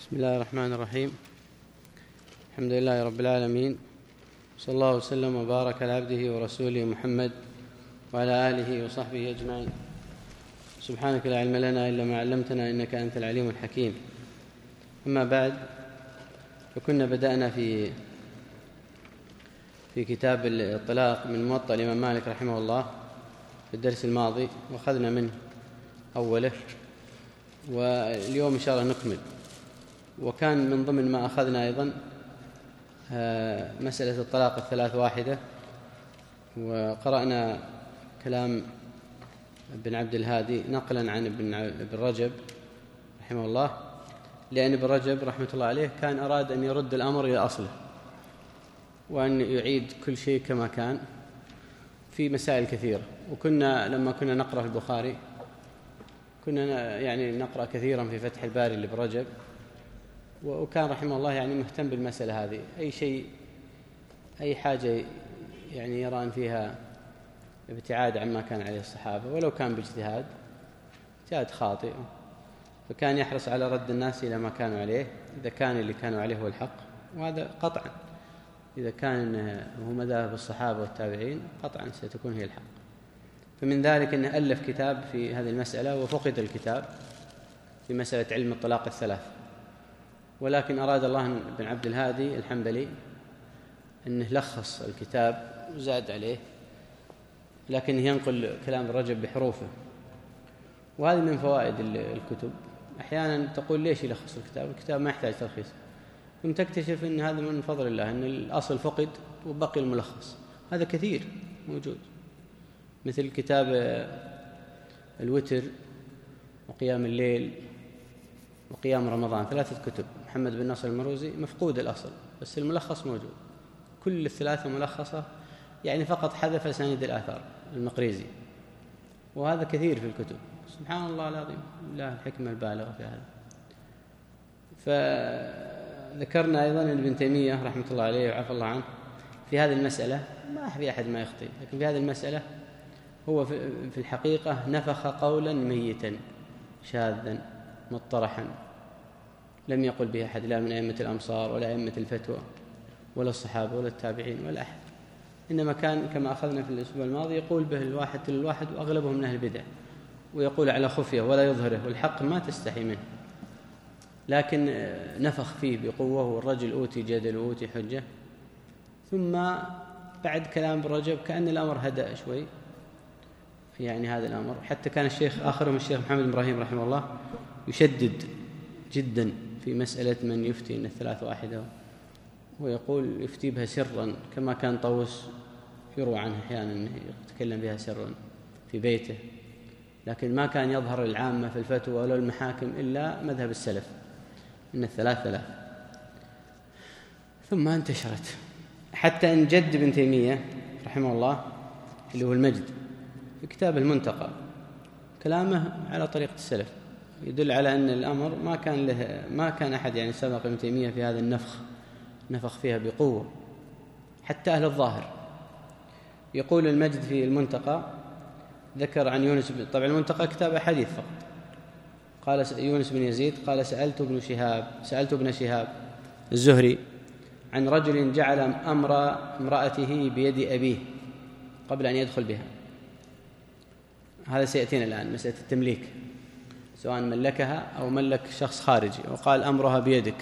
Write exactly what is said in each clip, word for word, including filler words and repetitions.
بسم الله الرحمن الرحيم. الحمد لله رب العالمين، صلى الله وسلم وبارك على عبده ورسوله محمد وعلى آله وصحبه أجمعين. سبحانك لا علم لنا إلا ما علمتنا إنك أنت العليم الحكيم. أما بعد، فكنا بدأنا في في كتاب الطلاق من موطأ الإمام مالك رحمه الله في الدرس الماضي، وأخذنا منه أوله، واليوم إن شاء الله نكمل. وكان من ضمن ما أخذنا أيضا مسألة الطلاق الثلاث واحدة، وقرأنا كلام ابن عبد الهادي نقلا عن ابن رجب رحمه الله، لأن ابن رجب رحمة الله عليه كان أراد أن يرد الأمر إلى أصله، وأن يعيد كل شيء كما كان في مسائل كثيرة. وكنا لما كنا نقرأ في البخاري كنا يعني نقرأ كثيرا في فتح الباري لابن رجب، وكان رحمه الله يعني مهتم بالمسألة هذه. أي شيء أي حاجة يعني يرى أن فيها ابتعاد عما كان عليه الصحابة، ولو كان باجتهاد اجتهاد خاطئ، فكان يحرص على رد الناس إلى ما كانوا عليه إذا كان اللي كانوا عليه هو الحق، وهذا قطعا إذا كان هو مذاهب الصحابة والتابعين قطعا ستكون هي الحق. فمن ذلك أنه ألف كتاب في هذه المسألة، وفقد الكتاب في مسألة علم الطلاق الثلاث، ولكن أراد الله بن عبد الهادي الحنبلي أنه لخص الكتاب وزاد عليه، لكنه ينقل كلام الرجب بحروفه. وهذه من فوائد الكتب. أحيانا تقول ليش يلخص الكتاب؟ الكتاب ما يحتاج تلخيص، ثم تكتشف أن هذا من فضل الله، أن الأصل فقد وبقي الملخص. هذا كثير موجود، مثل كتاب الوتر وقيام الليل وقيام رمضان، ثلاثة كتب محمد بن نصر المروزي، مفقود الأصل بس الملخص موجود. كل الثلاثة ملخصة، يعني فقط حذف أسانيد الآثار المقريزي، وهذا كثير في الكتب. سبحان الله العظيم، لا الحكمة البالغة في هذا. فذكرنا أيضا أن ابن تيمية رحمة الله عليه وعفى الله عنه في هذه المسألة، ما في أحد ما يخطئ، لكن في هذه المسألة هو في الحقيقة نفخ قولا ميتا شاذا مطرحا لم يقل به أحد، لا من أئمة الأمصار ولا أئمة الفتوى ولا الصحابة ولا التابعين ولا أحد، إنما كان كما أخذنا في الأسبوع الماضي يقول به الواحد للواحد، وأغلبهم من أهل البدع، ويقول على خفية ولا يظهره، والحق ما تستحي منه، لكن نفخ فيه بقوة، والرجل أوتي جدل وأوتي حجة. ثم بعد كلام بالرجب كأن الأمر هدأ شوي، يعني هذا الأمر حتى كان الشيخ آخرهم الشيخ محمد بن إبراهيم رحمه الله يشدد جدا في مسألة من يفتي أن الثلاث واحدة، ويقول يفتي بها سرا، كما كان طوس يروى عنه أحيانا أنه يتكلم بها سرا في بيته، لكن ما كان يظهر العامة في الفتوى ولا المحاكم إلا مذهب السلف أن الثلاث ثلاث. ثم انتشرت حتى أن جد ابن تيمية رحمه الله اللي هو المجد في كتاب المنتقى كلامه على طريقة السلف، يدل على أن الأمر ما كان له ما كان أحد يعني سبق ابن تيمية في هذا النفخ، نفخ فيها بقوة حتى أهل الظاهر. يقول المجد في المنتقى، ذكر عن يونس، طبعا المنتقى كتاب حديث فقط، قال يونس بن يزيد قال سألت ابن شهاب سألت ابن شهاب الزهري عن رجل جعل أمر امرأته بيد أبيه قبل أن يدخل بها. هذا سيأتينا الآن، مسألة التمليك، سواء ملكها أو ملك شخص خارجي، وقال أمرها بيدك،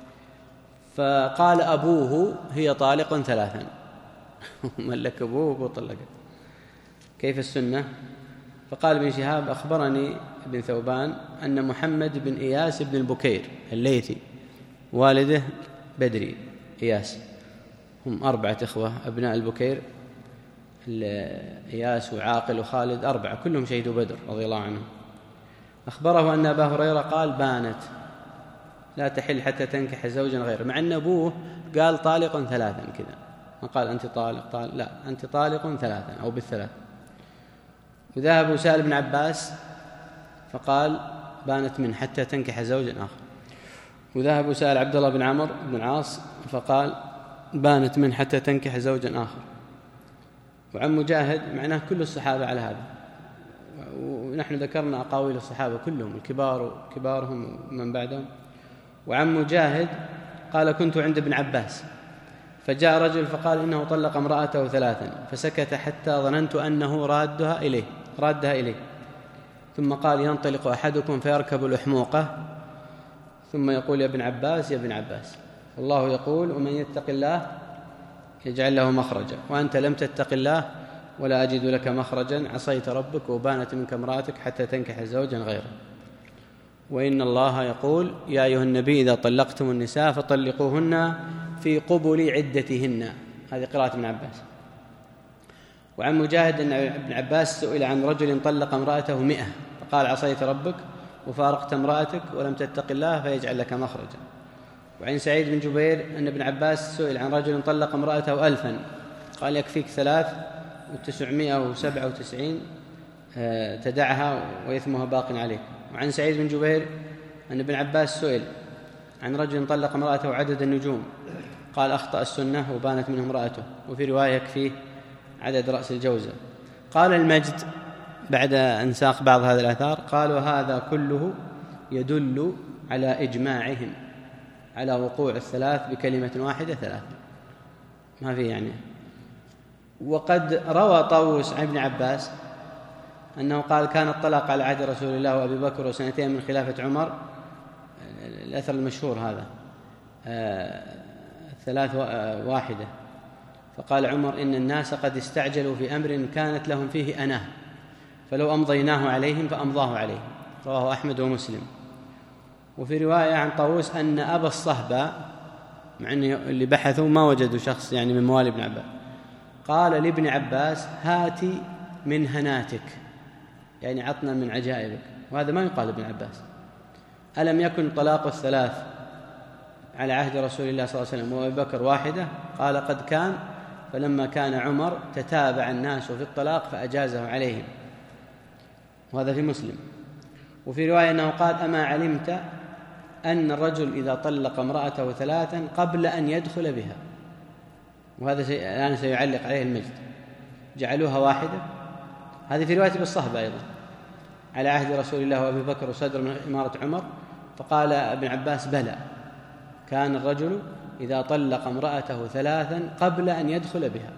فقال أبوه هي طالق ثلاثا ملك أبوه وطلقت، كيف السنة؟ فقال ابن شهاب أخبرني ابن ثوبان أن محمد بن إياس بن البكير الليثي والده بدري إياس، هم أربعة إخوة أبناء البكير، إياس وعاقل وخالد، أربعة كلهم شهدوا بدر رضي الله عنهم. أخبره أن أبا هريرة قال بانت لا تحل حتى تنكح زوجا غيره، مع أن أبوه قال طالق ثلاثا كذا، ما قال أنت طالق طالق لا أنت طالق ثلاثا أو بالثلاث. وذهب وسأل ابن عباس فقال بانت من حتى تنكح زوجا آخر. وذهب وسأل عبد الله بن عمرو بن العاص فقال بانت من حتى تنكح زوجا آخر. وعن مجاهد، معناه كل الصحابة على هذا، ونحن ذكرنا أقاويل الصحابة كلهم الكبار وكبارهم ومن بعدهم، وعن مجاهد قال كنت عند ابن عباس فجاء رجل فقال إنه طلق امرأته ثلاثا فسكت حتى ظننت أنه رادها إليه رادها إليه ثم قال ينطلق أحدكم فيركب الأحموقة ثم يقول يا ابن عباس يا ابن عباس الله يقول ومن يتق الله يجعل له مخرجا وأنت لم تتق الله ولا أجد لك مخرجا عصيت ربك وبانت منك امرأتك حتى تنكح زوجا غيره وإن الله يقول يا أيها النبي إذا طلقتم النساء فطلقوهن في قبل عدتهن. هذه قراءة ابن عباس. وعن مجاهد أن ابن عباس سئل عن رجل طلق امرأته مئة فقال عصيت ربك وفارقت امرأتك ولم تتق الله فيجعل لك مخرجا. وعن سعيد بن جبير أن ابن عباس سئل عن رجل طلق امرأته ألفا قال يكفيك ثلاث وتسعمائة وسبعة وتسعين تدعها وإثمها باق عليك. وعن سعيد بن جبير أن ابن عباس سئل عن رجل طلق امرأته عدد النجوم قال أخطأ السنة وبانت منه امرأته. وفي رواية يكفيه عدد رأس الجوزة. قال المجد بعد أن ساق بعض هذه الآثار قال وهذا كله يدل على إجماعهم على وقوع الثلاث بكلمة واحدة ثلاث ما في يعني. وقد روى طاووس عن ابن عباس أنه قال كان الطلاق على عهد رسول الله وأبي بكر وسنتين من خلافة عمر الأثر المشهور هذا ثلاث واحدة فقال عمر إن الناس قد استعجلوا في أمر كانت لهم فيه أناه فلو أمضيناه عليهم فأمضاه عليهم. رواه أحمد ومسلم. وفي رواية عن طاووس أن أبا الصهباء مع أن اللي بحثوا ما وجدوا شخص يعني من موالي ابن عباس قال لابن عباس هاتي من هناتك يعني عطنا من عجائبك. وهذا ما يقال ابن عباس. ألم يكن طلاق الثلاث على عهد رسول الله صلى الله عليه وسلم وأبي بكر واحدة؟ قال قد كان فلما كان عمر تتابع الناس في الطلاق فأجازه عليهم. وهذا في مسلم. وفي رواية أنه قال أما علمت أن الرجل إذا طلق امرأته ثلاثا قبل أن يدخل بها. وهذا الآن سيعلق عليه المجد جعلوها واحدة. هذه في رواية بالصهبة أيضا على عهد رسول الله وأبي بكر وصدر من إمارة عمر. فقال ابن عباس بلى كان الرجل إذا طلق امرأته ثلاثا قبل أن يدخل بها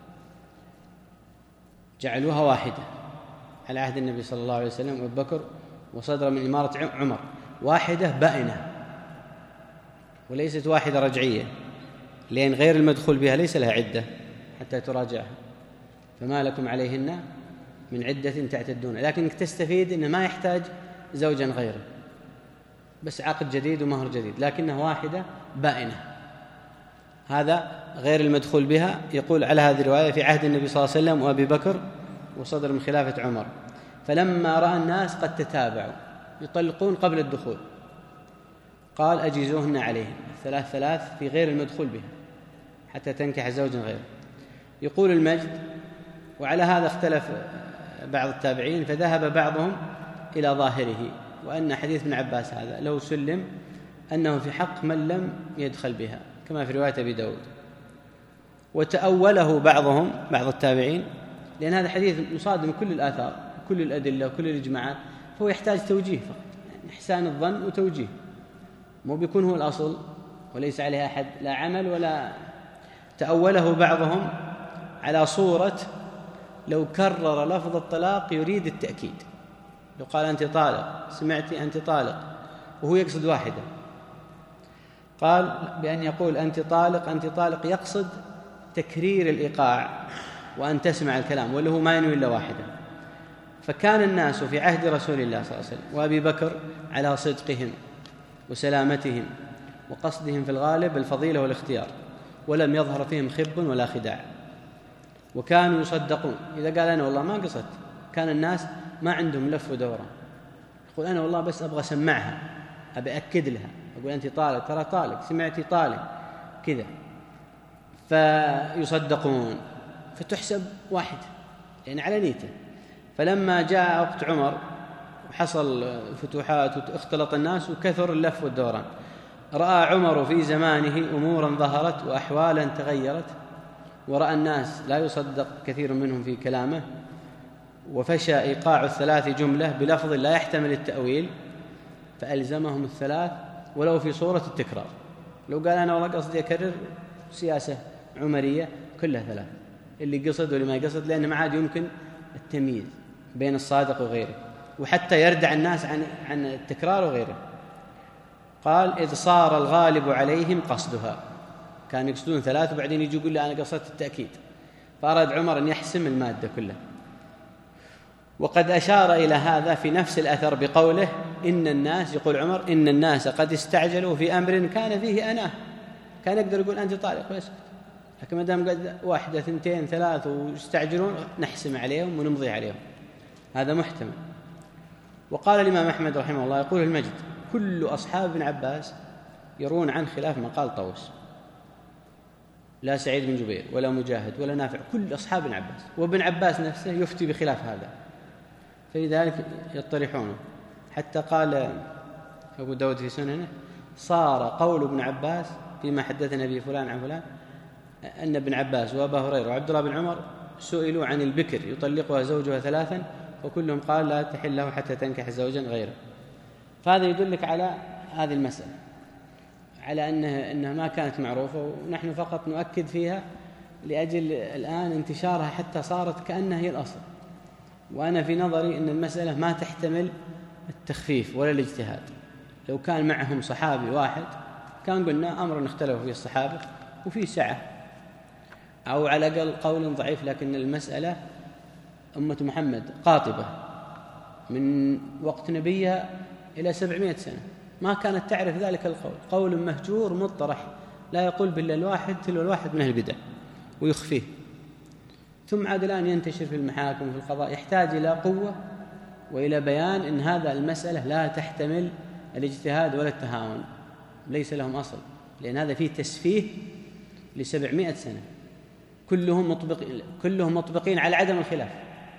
جعلوها واحدة على عهد النبي صلى الله عليه وسلم وأبي بكر وصدر من إمارة عمر واحدة بائنة وليست واحدة رجعية لأن غير المدخول بها ليس لها عدة حتى تراجعها فما لكم عليهن من عدة تعتدون. لكنك تستفيد إنه ما يحتاج زوجا غيره بس عقد جديد ومهر جديد لكنها واحدة بائنة. هذا غير المدخول بها يقول على هذه الرواية في عهد النبي صلى الله عليه وسلم وأبي بكر وصدر من خلافة عمر فلما رأى الناس قد تتابعوا يطلقون قبل الدخول قال أجيزوهن عليهم ثلاث ثلاث في غير المدخول بها حتى تنكح زوجا غيره. يقول المجد وعلى هذا اختلف بعض التابعين فذهب بعضهم إلى ظاهره وأن حديث ابن عباس هذا لو سلم أنه في حق من لم يدخل بها كما في رواية أبي داود. وتأوله بعضهم بعض التابعين لأن هذا حديث مصادم كل الآثار كل الأدلة وكل الإجماعات فهو يحتاج توجيه فقط يعني إحسان الظن وتوجيه مو بيكون هو الأصل وليس عليه أحد لا عمل ولا. تأوله بعضهم على صورة لو كرر لفظ الطلاق يريد التأكيد لو قال أنت طالق سمعتي أنت طالق وهو يقصد واحدة قال بأن يقول أنت طالق أنت طالق يقصد تكرير الإيقاع وأن تسمع الكلام وله ما ينوي إلا واحدة. فكان الناس في عهد رسول الله صلى الله عليه وسلم وأبي بكر على صدقهم وسلامتهم وقصدهم في الغالب الفضيلة والاختيار ولم يظهر فيهم خب ولا خداع وكانوا يصدقون. إذا قال أنا والله ما قصدت كان الناس ما عندهم لف ودورة يقول أنا والله بس أبغى أسمعها أبي أكد لها أقول أنت طالق ترى طالق سمعتي طالق كذا فيصدقون فتحسب واحد يعني على نيته. فلما جاء وقت عمر وحصل فتوحات واختلط الناس وكثر اللف والدوران رأى عمر في زمانه أمورا ظهرت وأحوالا تغيرت ورأى الناس لا يصدق كثير منهم في كلامه وفشى إيقاع الثلاث جملة بلفظ لا يحتمل التأويل فألزمهم الثلاث ولو في صورة التكرار. لو قال أنا والله قصدي أكرر سياسة عمرية كلها ثلاث، اللي قصد واللي ما يقصد، لأنه ما عاد يمكن التمييز بين الصادق وغيره، وحتى يردع الناس عن عن التكرار وغيره. قال إذ صار الغالب عليهم قصدها، كانوا يقصدون ثلاث وبعدين يجي يقول لي أنا قصدت التأكيد، فأراد عمر أن يحسم المادة كلها. وقد أشار إلى هذا في نفس الأثر بقوله إن الناس، يقول عمر إن الناس قد استعجلوا في أمر كان فيه أناه، كان يقدر يقول أنت طالق ويسكت، لكن ما دام قد واحدة اثنتين ثلاث ويستعجلون نحسم عليهم ونمضي عليهم، هذا محتمل. وقال الإمام أحمد رحمه الله يقول المجد كل أصحاب ابن عباس يرون عن خلاف ما قال طوس، لا سعيد بن جبير ولا مجاهد ولا نافع، كل أصحاب ابن عباس، وابن عباس نفسه يفتي بخلاف هذا، فلذلك يطرحونه. حتى قال أبو داود في سننه صار قول ابن عباس فيما حدثنا به فلان عن فلان أن ابن عباس وأبا هريرة وعبد الله بن عمر سئلوا عن البكر يطلقها زوجها ثلاثا وكلهم قال لا تحل له حتى تنكح زوجا غيره. فهذا يدلك على هذه المسألة، على أنها, أنها ما كانت معروفة، ونحن فقط نؤكد فيها لأجل الآن انتشارها حتى صارت كأنها هي الأصل. وأنا في نظري أن المسألة ما تحتمل التخفيف ولا الاجتهاد. لو كان معهم صحابي واحد كان قلنا أمر اختلفوا فيه الصحابة وفيه سعة، أو على الأقل قول ضعيف، لكن المسألة أمة محمد قاطبة من وقت نبيها إلى سبعمائة سنة، ما كانت تعرف ذلك القول، قول مهجور مطرح لا يقول بالله الواحد تلو الواحد من البدع ويخفيه، ثم عاد الآن ينتشر في المحاكم وفي القضاء، يحتاج إلى قوة وإلى بيان إن هذا المسألة لا تحتمل الاجتهاد ولا التهاون، ليس لهم أصل، لأن هذا فيه تسفيه لسبعمائة سنة، كلهم مطبقين كلهم مطبقين على عدم الخلاف،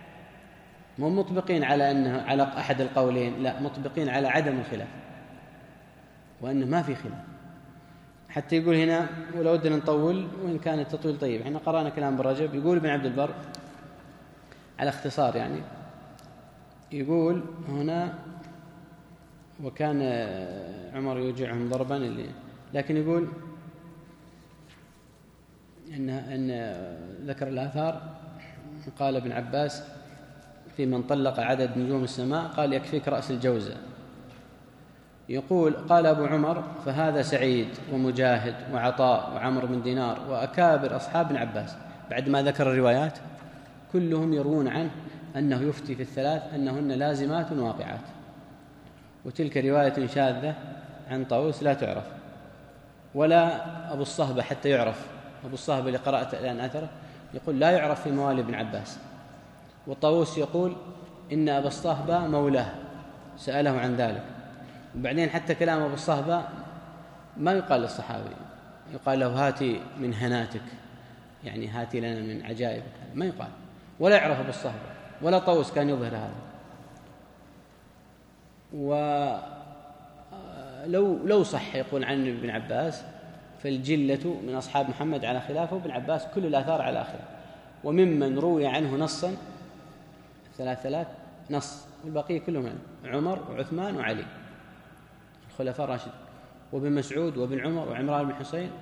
مو مطبقين على أنه على أحد القولين، لا، مطبقين على عدم الخلاف وأنه ما في خلاف. حتى يقول هنا، ولو ودنا نطول وإن كان التطويل طيب، احنا قرأنا كلام ابن رجب، يقول ابن عبد البر على اختصار يعني، يقول هنا وكان عمر يوجعهم ضربا اللي، لكن يقول إن, إن ذكر الآثار، قال ابن عباس في من طلق عدد نجوم السماء قال يكفيك رأس الجوزة. يقول قال أبو عمر فهذا سعيد ومجاهد وعطاء وعمر بن دينار وأكابر أصحاب ابن عباس، بعد ما ذكر الروايات كلهم يروون عنه أنه يفتي في الثلاث أنهن لازمات واقعات، وتلك رواية شاذة عن طاووس لا تعرف، ولا أبو الصهبة حتى يعرف، أبو الصهبة اللي قرأت الآن أثره يقول لا يعرف في موالي ابن عباس، والطاووس يقول إن أبا الصهبة مولاه سأله عن ذلك. وبعدين حتى كلام أبو الصهبة ما يقال للصحابي، يقال له هاتي من هناتك، يعني هاتي لنا من عجائبك، ما يقال، ولا يعرف أبو الصهبة ولا طاووس كان يظهر هذا. ولو لو صح يقول عن ابن عباس فالجلة من أصحاب محمد على خلافه، ابن عباس كل الآثار على خلافه، وممن روي عنه نصا ثلاث ثلاث نص، والبقية كلهم عمر وعثمان وعلي الخلفاء الراشدين، وابن مسعود وابن عمر وعمران بن حسين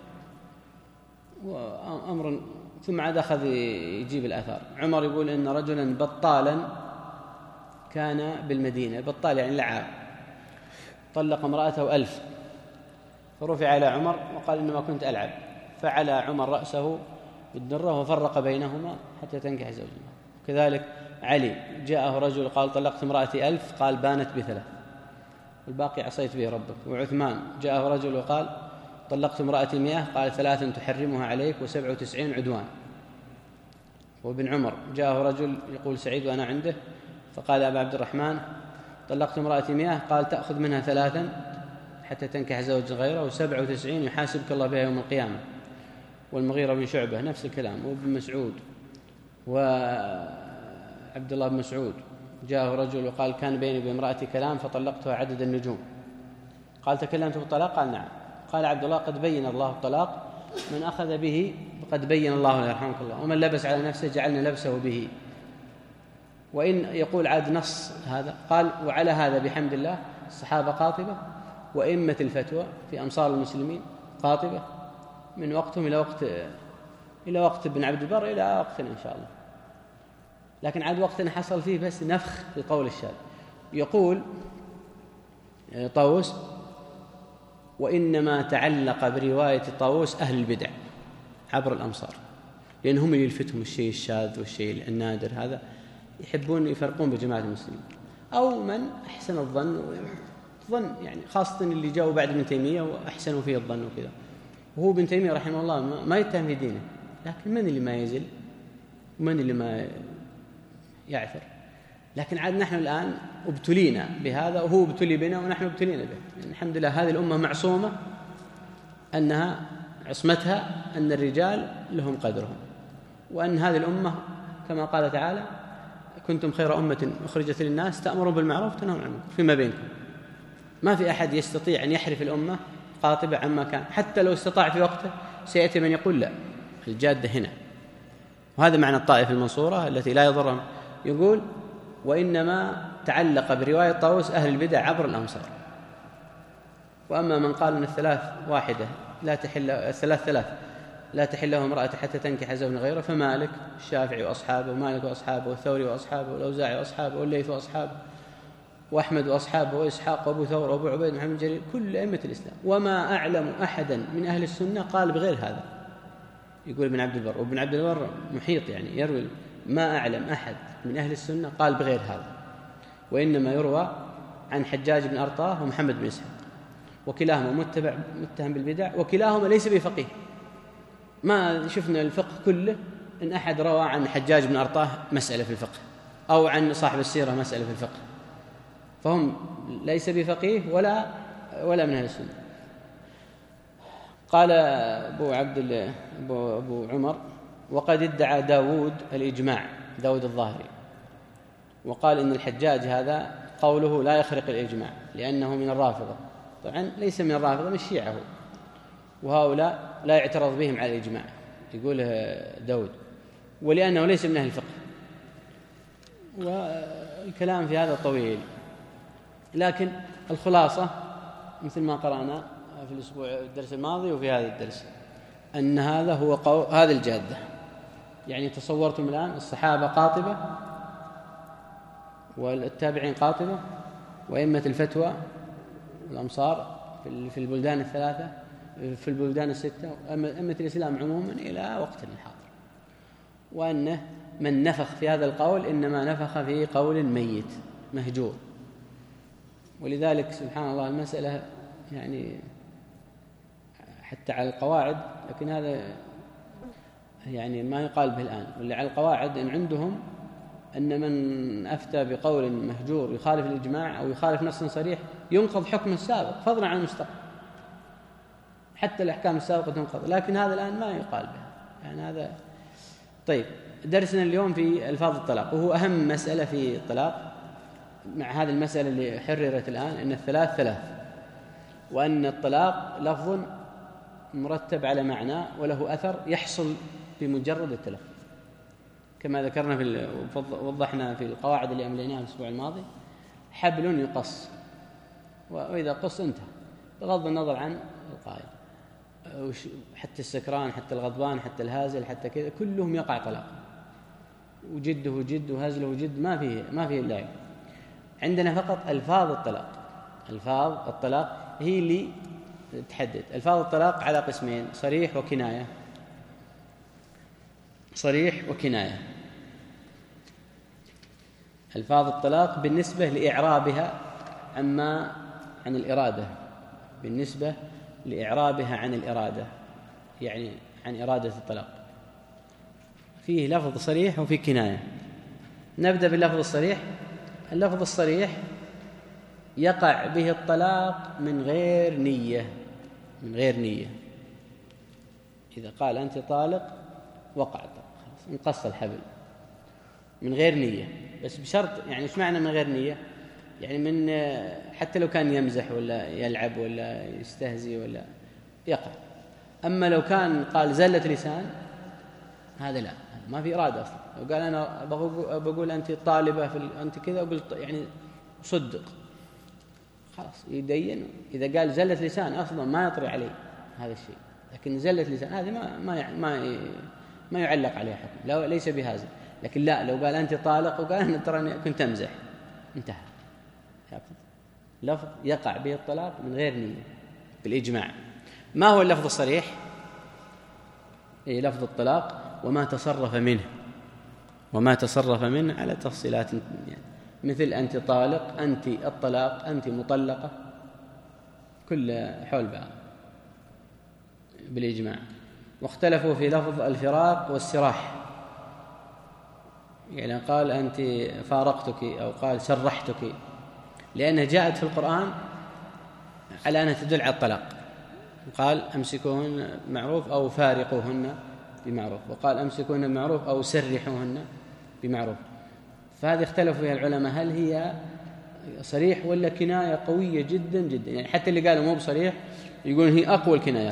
وأمر. ثم عاد أخذ يجيب الآثار. عمر يقول إن رجلا بطالا كان بالمدينة، بطال يعني لعاب، طلق امرأته ألف، فرفع على عمر وقال إنما كنت ألعب، فعلى عمر رأسه بالدرة وفرق بينهما حتى تنكح زوجها. كذلك علي جاءه رجل قال طلقت امرأتي ألف، قال بانت بثلاث والباقي عصيت به ربك. وعثمان جاءه رجل وقال طلقت امرأتي مئة، قال ثلاث تحرمها عليك وسبع وتسعين عدوان. وابن عمر جاءه رجل يقول سعيد وأنا عنده، فقال أبا عبد الرحمن طلقت امرأتي مئة، قال تأخذ منها ثلاثا حتى تنكح زوج غيره، وسبع وتسعين يحاسبك الله بها يوم القيامة. والمغيرة بن شعبة نفس الكلام. وابن مسعود وعبد الله بن مسعود جاءه رجل وقال كان بيني وبين امرأتي كلام فطلقتها عدد النجوم، قال تكلمت بالطلاق؟ قال نعم. قال عبد الله قد بين الله الطلاق، من أخذ به قد بين الله له يرحمك الله، ومن لبس على نفسه جعلنا لبسه به. وإن يقول عاد نص هذا، قال وعلى هذا بحمد الله الصحابة قاطبة، وإمة الفتوى في أمصار المسلمين قاطبة من وقتهم إلى وقت إلى وقت ابن عبد البر إلى وقتنا إن شاء الله. لكن عاد وقتنا حصل فيه بس نفخ في قول الشاذ. يقول طاووس: وإنما تعلق برواية طاووس أهل البدع عبر الأمصار، لأنهم يلفتهم الشيء الشاذ والشيء النادر، هذا يحبون يفرقون بجماعة المسلمين، أو من أحسن الظن ظن يعني خاصة اللي جاءوا بعد ابن تيمية وأحسنوا فيه الظن وكذا. وهو ابن تيمية رحمه الله ما يتهم في دينه، لكن من اللي ما يزل ومن اللي ما يعثر؟ لكن عاد نحن الآن ابتلينا بهذا، وهو ابتلي بنا ونحن ابتلينا به. يعني الحمد لله هذه الأمة معصومة، أنها عصمتها أن الرجال لهم قدرهم، وأن هذه الأمة كما قال تعالى: كنتم خير أمة أخرجت للناس تأمرون بالمعروف وتنهون عن المنكر فيما بينكم. ما في أحد يستطيع أن يحرف الأمة قاطبة عما كان، حتى لو استطاع في وقته سيأتي من يقول لا، الجادة هنا. وهذا معنى الطائفة المنصورة التي لا يضرهم. يقول: وإنما تعلق برواية طاووس أهل البدع عبر الأمصار. وأما من قال أن الثلاث واحدة لا تحل الثلاث ثلاث لا تحل له امرأة حتى تنكح زوجا غيره، فمالك الشافعي وأصحابه، ومالك وأصحابه، والثوري وأصحابه، والأوزاعي وأصحابه، والليث وأصحابه، وأحمد وأصحابه، وإسحاق وأبو ثور وأبو عبيد محمد جرير، كل أئمة الإسلام. وما أعلم أحدا من أهل السنة قال بغير هذا. يقول ابن عبد البر، وابن عبد البر محيط يعني يروي: ما أعلم أحد من أهل السنة قال بغير هذا. وإنما يروى عن حجاج بن أرطاه ومحمد بن إسحاق، وكلاهما متبع متهم بالبدع، وكلاهما ليس بفقيه. ما شفنا الفقه كله إن أحد روى عن حجاج بن أرطاه مسألة في الفقه، أو عن صاحب السيرة مسألة في الفقه، فهم ليس بفقيه ولا ولا من أهل السنة. قال أبو عبد الله أبو, أبو عمر: وقد ادعى داود الإجماع، داود الظاهري، وقال إن الحجاج هذا قوله لا يخرق الإجماع لأنه من الرافضة. طبعا ليس من الرافضة، من الشيعة هو، وهؤلاء لا يعترض بهم على الإجماع، يقول داود، ولأنه ليس من أهل الفقه. والكلام في هذا طويل، لكن الخلاصة مثل ما قرأنا في الأسبوع الدرس الماضي وفي هذا الدرس، أن هذا هو قول هذا الجادة. يعني تصورتم الآن الصحابة قاطبة، والتابعين قاطبة، وأئمة الفتوى الأمصار في البلدان الثلاثة، في البلدان الستة، أئمة الإسلام عموما إلى وقتنا الحاضر. وأنه من نفخ في هذا القول إنما نفخ في قول ميت مهجور. ولذلك سبحان الله المسألة يعني حتى على القواعد، لكن هذا يعني ما يقال به الآن. واللي على القواعد إن عندهم أن من أفتى بقول مهجور يخالف الإجماع أو يخالف نص صريح ينقض حكم السابق فضلا عن المستقبل، حتى الأحكام السابقة تنقض، لكن هذا الآن ما يقال به يعني هذا. طيب، درسنا اليوم في ألفاظ الطلاق، وهو أهم مسألة في الطلاق، مع هذه المسألة اللي حررت الآن، أن الثلاث ثلاث، وأن الطلاق لفظ مرتب على معنى وله أثر يحصل بمجرد التلفظ، كما ذكرنا في وضحنا في القواعد اللي أمليناها الأسبوع الماضي: حبل يقص، وإذا قص انتهى بغض النظر عن القائد. حتى السكران، حتى الغضبان، حتى الهازل، حتى كذا كلهم يقع طلاق، وجده جد وهزله جد، ما فيه ما فيه إلا. عندنا فقط ألفاظ الطلاق. ألفاظ الطلاق هي اللي تحدد. ألفاظ الطلاق على قسمين: صريح وكناية. صريح وكناية. ألفاظ الطلاق بالنسبة لإعرابها عما عن الإرادة، بالنسبة لإعرابها عن الإرادة، يعني عن إرادة الطلاق، فيه لفظ صريح وفيه كناية. نبدأ باللفظ الصريح. اللفظ الصريح يقع به الطلاق من غير نية، من غير نية. إذا قال أنت طالق وقع الطلاق، خلاص انقص الحبل من غير نية، بس بشرط. يعني ايش معنى من غير نية؟ يعني من حتى لو كان يمزح ولا يلعب ولا يستهزي ولا يقع. أما لو كان قال زلة لسان، هذا لا، ما في إرادة أصلا. لو قال أنا بقول أنت طالبة في أنت كذا، وقلت يعني صدق، خلاص يدين. إذا قال زلة لسان أصلا ما يطري عليه هذا الشيء، لكن زلة لسان هذه ما ما ما ما يعلق عليه حكم، لا ليس بهذا. لكن لا، لو قال أنت طالق وقال أنا ترى كنت أمزح، انتهى. لفظ يقع به الطلاق من غير نية بالإجماع. ما هو اللفظ الصريح؟ أي لفظ الطلاق وما تصرف منه، وما تصرف منه على تفصيلات يعني، مثل أنت طالق، أنت الطلاق، أنت مطلقة، كل حول بعض بالإجماع. واختلفوا في لفظ الفراق والسراح، يعني قال أنت فارقتك أو قال سرحتك، لأنها جاءت في القرآن على أنها تدل على الطلاق. قال أمسكوهن بمعروف أو فارقوهن بمعروف، وقال أمسكوهن بمعروف أو سرحوهن بمعروف. فهذه اختلفوا فيها العلماء، هل هي صريح ولا كناية قوية جدا جدا؟ يعني حتى اللي قالوا مو بصريح يقولون هي أقوى الكنايات.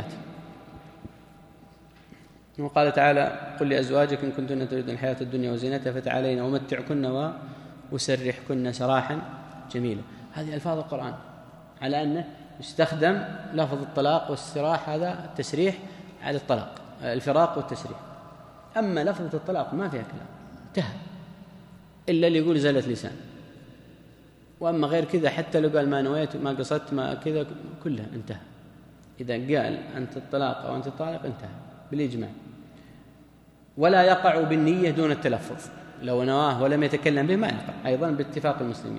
وقال تعالى قل لأزواجك إن كنتن تريدن الحياة الدنيا وزينتها فتعالين ومتعكن وسرحكن سراحا جميلا. هذه ألفاظ القرآن على أنه يستخدم لفظ الطلاق والسراح، هذا التسريح على الطلاق، الفراق والتسريح. أما لفظة الطلاق ما فيها كلام، انتهى، إلا اللي يقول زلة لسان. وأما غير كذا حتى لو قال ما نويت ما قصدت ما كذا كلها انتهى. إذا قال أنت الطلاق أو أنت الطالق انتهى بالإجماع. ولا يقع بالنية دون التلفظ، لو نواه ولم يتكلم به ما يقع أيضا باتفاق المسلمين.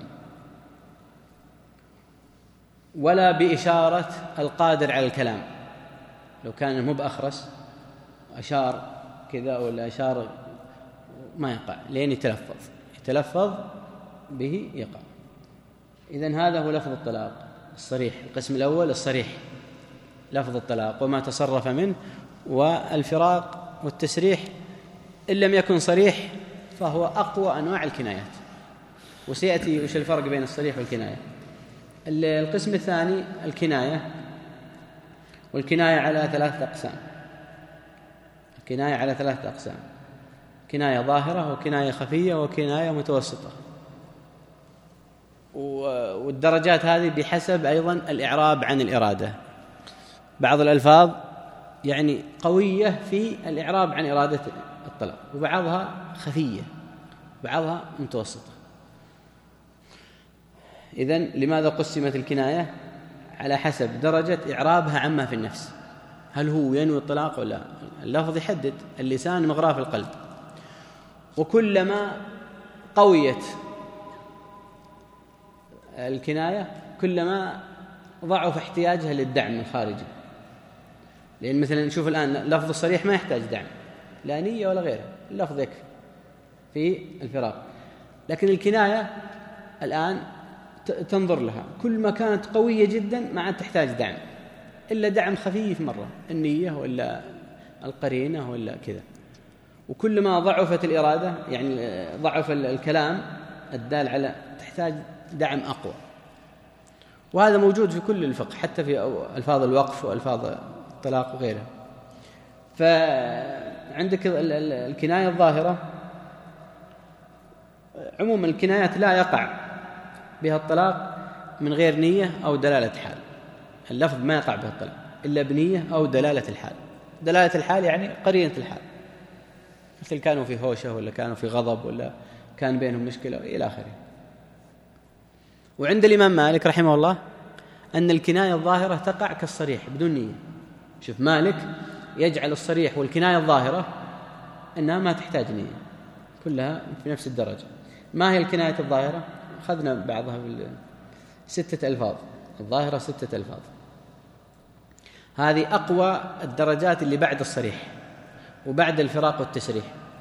ولا بإشارة القادر على الكلام، لو كان مو بأخرس أشار كذا ولا أشار ما يقع، لأن يتلفظ يتلفظ به يقع. إذن هذا هو لفظ الطلاق الصريح. القسم الأول الصريح لفظ الطلاق وما تصرف منه، والفراق والتسريح إن لم يكن صريح فهو أقوى أنواع الكنايات. وسيأتي وش الفرق بين الصريح والكناية. القسم الثاني الكناية، والكناية على ثلاثة أقسام. الكناية على ثلاثة أقسام: كناية ظاهرة، وكناية خفية، وكناية متوسطة. والدرجات هذه بحسب أيضا الإعراب عن الإرادة. بعض الألفاظ يعني قوية في الإعراب عن إرادة الطلاق، وبعضها خفية، بعضها متوسطة. إذن لماذا قسمت الكناية؟ على حسب درجة إعرابها عما في النفس، هل هو ينوي الطلاق ولا؟ اللفظ يحدد، اللسان مغراف القلب. وكلما قويت الكناية كلما ضعف احتياجها للدعم الخارجي. لأن مثلا نشوف الآن لفظ الصريح ما يحتاج دعم، لا نية ولا غيره، اللفظ يكفي في الفراق. لكن الكناية الآن تنظر لها، كل ما كانت قوية جدا ما عاد تحتاج دعم، إلا دعم خفيف مرة، النية ولا القرينة ولا كذا. وكلما ضعفت الإرادة يعني ضعف الكلام الدال على، تحتاج دعم أقوى. وهذا موجود في كل الفقه، حتى في ألفاظ الوقف وألفاظ الطلاق وغيرها. فعندك الكناية الظاهرة، عموما الكنايات لا يقع بها الطلاق من غير نية أو دلالة حال. اللفظ ما يقع بها الطلاق إلا بنية أو دلالة الحال. دلالة الحال يعني قرينة الحال، مثل كانوا في هوشة ولا كانوا في غضب ولا كان بينهم مشكلة إلى آخره. وعند الإمام مالك رحمه الله أن الكناية الظاهرة تقع كالصريح بدون نية. شوف مالك يجعل الصريح والكناية الظاهرة أنها ما تحتاج نية، كلها في نفس الدرجة. ما هي الكناية الظاهرة؟ أخذنا بعضها ستة ألفاظ، الظاهرة ستة ألفاظ. هذه أقوى الدرجات اللي بعد الصريح وبعد الفراق والتسريح.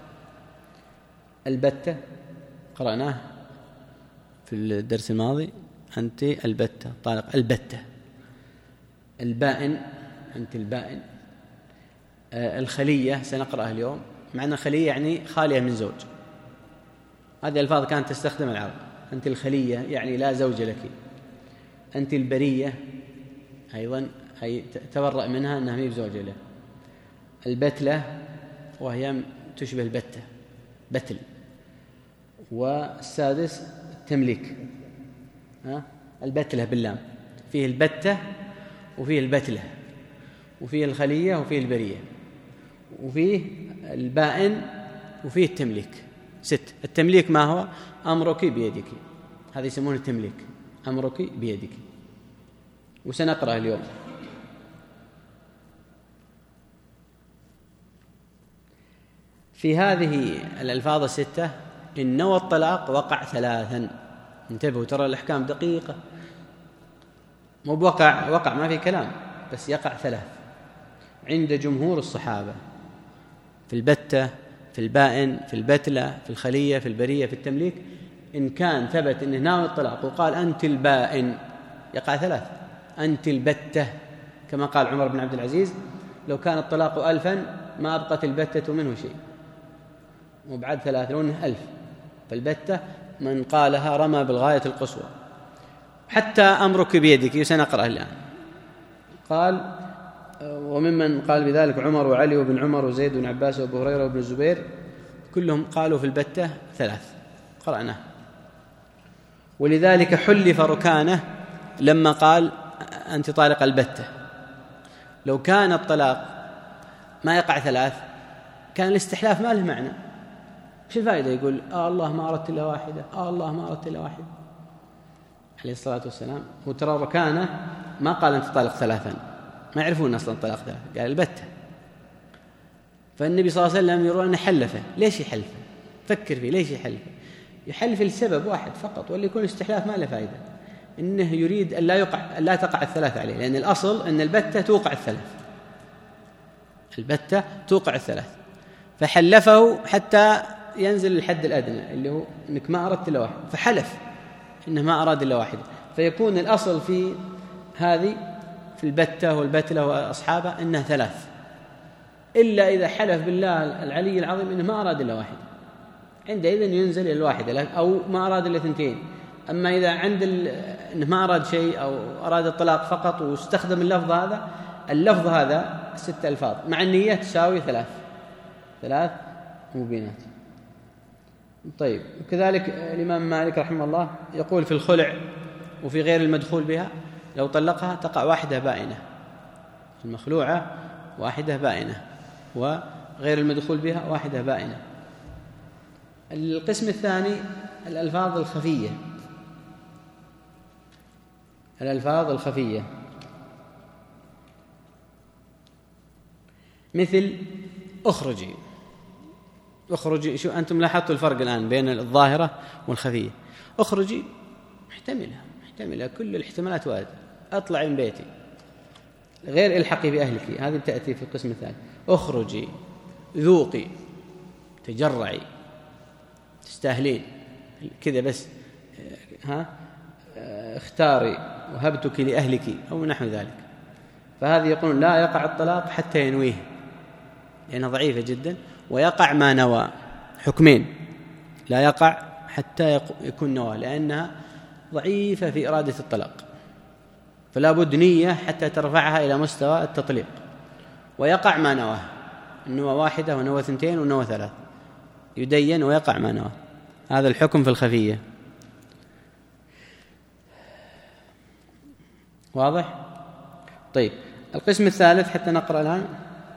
البتة قرأناه في الدرس الماضي، أنت البتة طالق، البتة. البائن، أنت البائن. آه الخلية سنقرأها اليوم، معنى خلية يعني خالية من زوج. هذه الألفاظ كانت تستخدم العرب. أنت الخلية يعني لا زوج لك. أنت البرية أيضا أي تبرأ منها أنها مي بزوجة له. البتلة وهي تشبه البتة، بتل. والسادس التمليك، ها؟ البتلة باللام فيه البتة وفيه البتلة وفيه الخلية وفيه البرية وفيه البائن وفيه التمليك. ست. التمليك ما هو؟ أمرك بيدك، هذا يسمونه التمليك، أمرك بيدك، وسنقرأ اليوم. في هذه الألفاظ الستة إن نوى الطلاق وقع ثلاثا. انتبهوا، ترى الأحكام دقيقة، مو بوقع وقع ما في كلام، بس يقع ثلاث عند جمهور الصحابة: في البتة، في البائن، في البتلة، في الخلية، في البرية، في التمليك. إن كان ثبت إنه ناوي الطلاق وقال أنت البائن يقع ثلاث، أنت البتة كما قال عمر بن عبد العزيز: لو كان الطلاق ألفا ما أبقت البتة منه شيء، وبعد ثلاث لونه ألف. فالبتة من قالها رمى بالغاية القصوى. حتى أمرك بيدك سنقرأ الآن. قال: وممن قال بذلك عمر وعلي وابن عمر وزيد بن عباس وابو هريرة وابن الزبير، كلهم قالوا في البتة ثلاث، قرأناه. ولذلك حلف ركانه لما قال أنت طالق البتة. لو كان الطلاق ما يقع ثلاث كان الاستحلاف ما له معنى. شو الفائدة يقول آه الله ما أردت إلا واحدة، آه الله ما أردت إلا واحدة عليه الصلاة والسلام؟ وترى ركانه ما قال أنت طالق ثلاثا، ما يعرفون أصلا الطلاق ثلاثة، قال البتة. فالنبي صلى الله عليه وسلم يرون أنه حلفه. ليش يحلفه؟ فكر فيه، ليش يحلفه؟ يحلف لسبب واحد فقط، واللي يكون استحلاف ما له فائدة، إنه يريد أن لا يقع، لا تقع الثلاث عليه، لأن الأصل أن البتة توقع الثلاث، البتة توقع الثلاث. فحلفه حتى ينزل الحد الأدنى اللي هو أنك ما أردت إلا واحد، فحلف إنه ما أراد إلا واحد. فيكون الأصل في هذه في البتة والبتلة وأصحابها إنها ثلاث، إلا إذا حلف بالله العلي العظيم إنه ما أراد إلا واحد، عندئذ ينزل إلى الواحدة، أو ما أراد إلا اثنتين. أما إذا عند إنه ما أراد شيء أو أراد الطلاق فقط واستخدم اللفظ هذا، اللفظ هذا ست ألفاظ مع النية تساوي ثلاث، ثلاث مبينات. طيب، وكذلك الإمام مالك رحمه الله يقول في الخلع وفي غير المدخول بها لو طلقها تقع واحدة بائنة، المخلوعة واحدة بائنة، وغير المدخول بها واحدة بائنة. القسم الثاني الألفاظ الخفية. الألفاظ الخفية مثل اخرجي. اخرجي، شو أنتم لاحظتوا الفرق الآن بين الظاهرة والخفية؟ اخرجي محتملة، محتملة كل الاحتمالات واردة، أطلع من بيتي. غير الحقي بأهلك، هذه بتأتي في القسم الثاني. اخرجي، ذوقي، تجرعي، تستاهلين كذا بس، ها اختاري، وهبتك لأهلك أو نحو ذلك. فهذه يقولون لا يقع الطلاق حتى ينويه، لأنها ضعيفة جدا. ويقع ما نوى، حكمين: لا يقع حتى يكون نوى، لأنها ضعيفة في إرادة الطلاق، فلا بد نية حتى ترفعها إلى مستوى التطليق. ويقع ما نوى، النوى واحدة ونوى ثنتين ونوى ثلاث، يدين ويقع ما نوى. هذا الحكم في الخفية. واضح؟ طيب، القسم الثالث حتى نقرأ الآن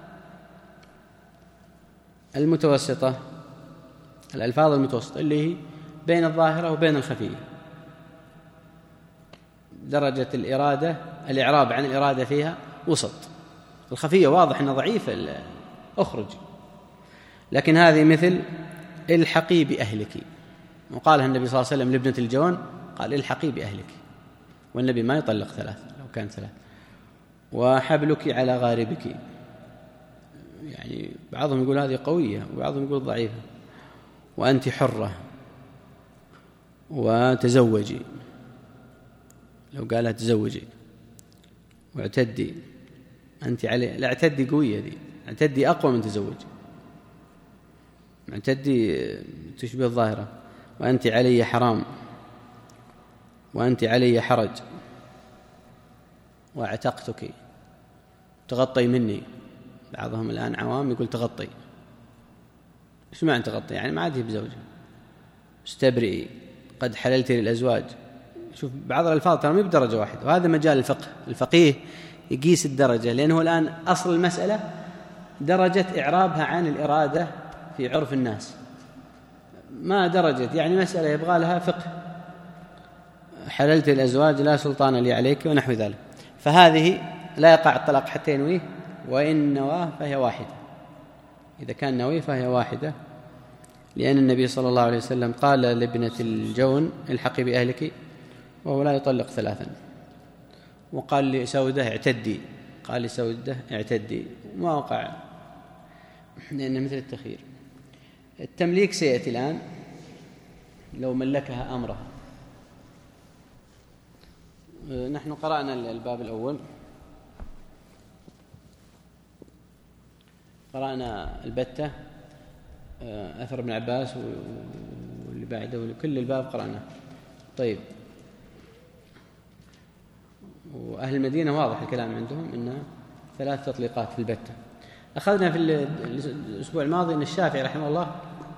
المتوسطة، الألفاظ المتوسطة اللي هي بين الظاهرة وبين الخفية، درجة الإرادة، الإعراب عن الإرادة فيها وسط. الخفية واضح أنها ضعيفة، أخرج، لكن هذه مثل الحقي بأهلك، وقالها النبي صلى الله عليه وسلم لابنة الجون، قال الحقي بأهلك، والنبي ما يطلق ثلاث لو كان ثلاث. وحبلك على غاربك، يعني بعضهم يقول هذه قوية وبعضهم يقول ضعيفة. وأنت حرة، وتزوجي لو قالها تزوجي، واعتدي، أنت علي، لا اعتدي قوية دي، اعتدي أقوى من تزوج، اعتدي تشبه الظاهرة. وأنت علي حرام، وأنت علي حرج، واعتقتك، تغطي مني. بعضهم الآن عوام يقول تغطي، إيش معنى تغطي؟ يعني ما عاد بزوجة. استبرئي، قد حللت للأزواج، شوف بعض الألفاظ ترى ما بدرجة واحدة، وهذا مجال الفقه. الفقيه يقيس الدرجة، لأنه الآن أصل المسألة درجة إعرابها عن الإرادة في عرف الناس، ما درجة يعني مسألة يبغى لها فقه، حللت الأزواج لا سلطان لي عليك ونحو ذلك، فهذه لا يقع الطلاق حتى ينويه، وإن نواه فهي واحدة. إذا كان نويه فهي واحدة، لأن النبي صلى الله عليه وسلم قال لابنة الجون الحقي بأهلك وهو لا يطلق ثلاثا، وقال لسودة اعتدي، قال لسودة اعتدي، ما وقع لأنه مثل التخيير. التمليك سيأتي الآن، لو ملكها أمرها. نحن قرأنا الباب الأول، قرأنا البتة، أثر ابن عباس واللي بعده وكل الباب قرأناه. طيب، وأهل المدينة واضح الكلام عندهم إن ثلاث تطليقات في البتة. أخذنا في الأسبوع الماضي أن الشافعي رحمه الله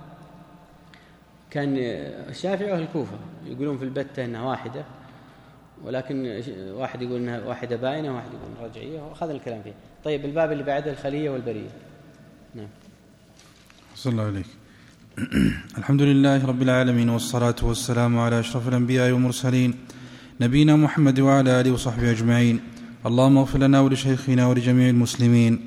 كان، الشافعي وأهل الكوفة يقولون في البتة أنها واحدة، ولكن واحد يقول أنها واحدة باينة وواحد يقول رجعية، وأخذنا الكلام فيه. طيب، الباب اللي بعده الخلية والبرية. نعم. صلى الله عليك. الحمد لله رب العالمين، والصلاة والسلام على أشرف الأنبياء والمرسلين، نبينا محمد وعلى آله وصحبه أجمعين. اللهم اغفر لنا ولشيخنا ولجميع المسلمين.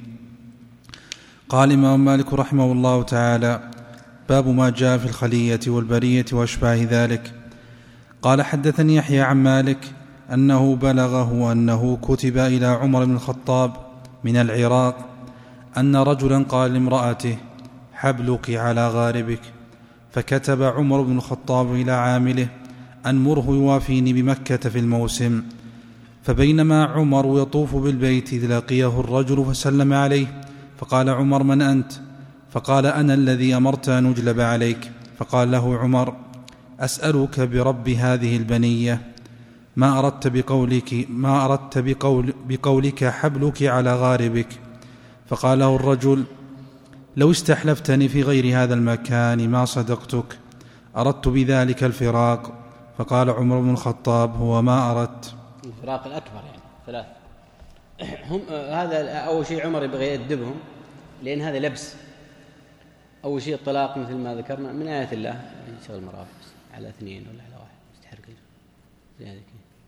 قال الإمام مالك رحمه الله تعالى: باب ما جاء في الخلية والبرية وأشباه ذلك. قال: حدثني يحيى عن مالك أنه بلغه أنه كتب إلى عمر بن الخطاب من العراق أن رجلا قال لامرأته: حبلك على غاربك، فكتب عمر بن الخطاب إلى عامله أن مره يوافيني بمكة في الموسم. فبينما عمر يطوف بالبيت لقيه الرجل فسلم عليه، فقال عمر: من أنت؟ فقال: أنا الذي أمرت أن أجلب عليك. فقال له عمر: أسألك برب هذه البنية، ما أردت بقولك, ما أردت بقول بقولك حبلك على غاربك؟ فقال له الرجل: لو استحلفتني في غير هذا المكان ما صدقتك، أردت بذلك الفراق. فقال عمر بن الخطاب: هو ما أردت. الفراق الأكبر يعني ثلاث. هم هذا أول شيء عمر يبغى يأدبهم، لأن هذا لبس. أول شيء الطلاق مثل ما ذكرنا من آيات الله، يشغل مرافس على اثنين ولا على واحد يستحرق زي هذا.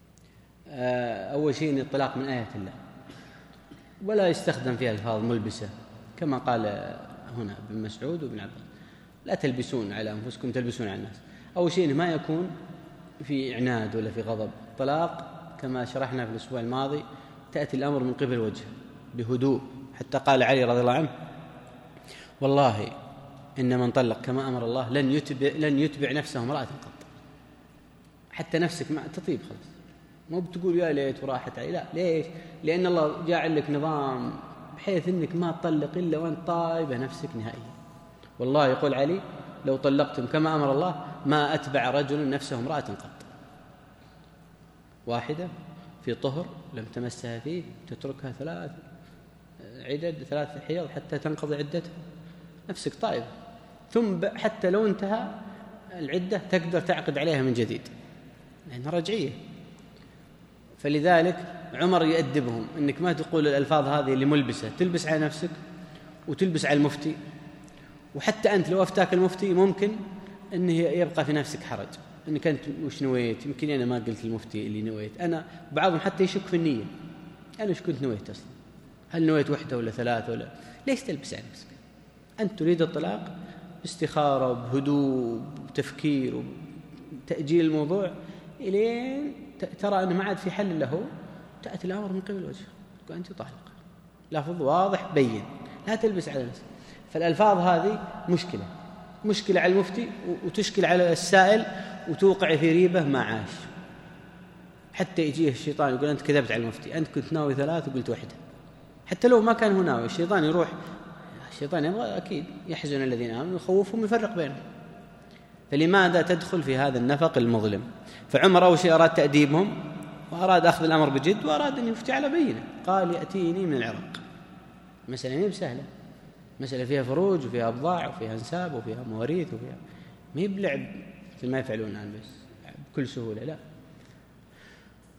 أول شيء أن الطلاق من آيات الله، ولا يستخدم فيها الفاظ ملبسة كما قال هنا ابن مسعود وابن عباس: لا تلبسون على أنفسكم تلبسون على الناس. أول شيء ما يكون في عناد ولا في غضب. طلاق كما شرحنا في الأسبوع الماضي تأتي الأمر من قبل وجه بهدوء، حتى قال علي رضي الله عنه: والله إن من طلق كما أمر الله لن يتبع, لن يتبع نفسه امرأة قط. حتى نفسك ما تطيب خلاص، مو بتقول يا ليت وراحت علي، لا. ليش؟ لأن الله جاعل لك نظام بحيث أنك ما تطلق إلا وأنت طايبة نفسك نهائيا. والله يقول علي: لو طلقتم كما أمر الله ما أتبع رجل نفسه امرأة قط. واحدة في طهر لم تمسها فيه تتركها ثلاث عدد ثلاث حيض حتى تنقضي عدتها، نفسك طائبة، ثم حتى لو انتهى العدة تقدر تعقد عليها من جديد لأنها رجعية. فلذلك عمر يؤدبهم أنك ما تقول الألفاظ هذه اللي ملبسة، تلبس على نفسك وتلبس على المفتي، وحتى أنت لو أفتاك المفتي ممكن أنه يبقى في نفسك حرج أنك أنت وش نويت، يمكن أنا ما قلت المفتي اللي نويت أنا. بعضهم حتى يشك في النية، أنا وش كنت نويت أصلا، هل نويت وحدة ولا ثلاثة ولا. ليش تلبس على نفسك؟ أنت تريد الطلاق باستخارة وبهدوء وتفكير وتأجيل الموضوع إلين ترى أنه ما عاد في حل له، تأتي الأمر من قبل وجه تقول أنت طالق، لفظ واضح بين، لا تلبس على نفسك. فالألفاظ هذه مشكلة مشكلة على المفتي وتشكل على السائل وتوقع في ريبة ما عاش، حتى يجيه الشيطان يقول أنت كذبت على المفتي، أنت كنت ناوي ثلاث وقلت واحدة، حتى لو ما كان هو ناوي. الشيطان يروح، الشيطان يبغى أكيد يحزن الذين آمنوا يخوفهم يفرق بينهم. فلماذا تدخل في هذا النفق المظلم؟ فعمر أول شيء أراد تأديبهم وأراد أخذ الأمر بجد وأراد أن يفتي على بينه. قال: يأتيني من العراق. مسألة مي بسهلة، مسألة فيها فروج وفيها أبضاع وفيها انساب وفيها مواريث وفيها، ما يبلع مثل ما يفعلون الآن بس بكل سهولة، لا.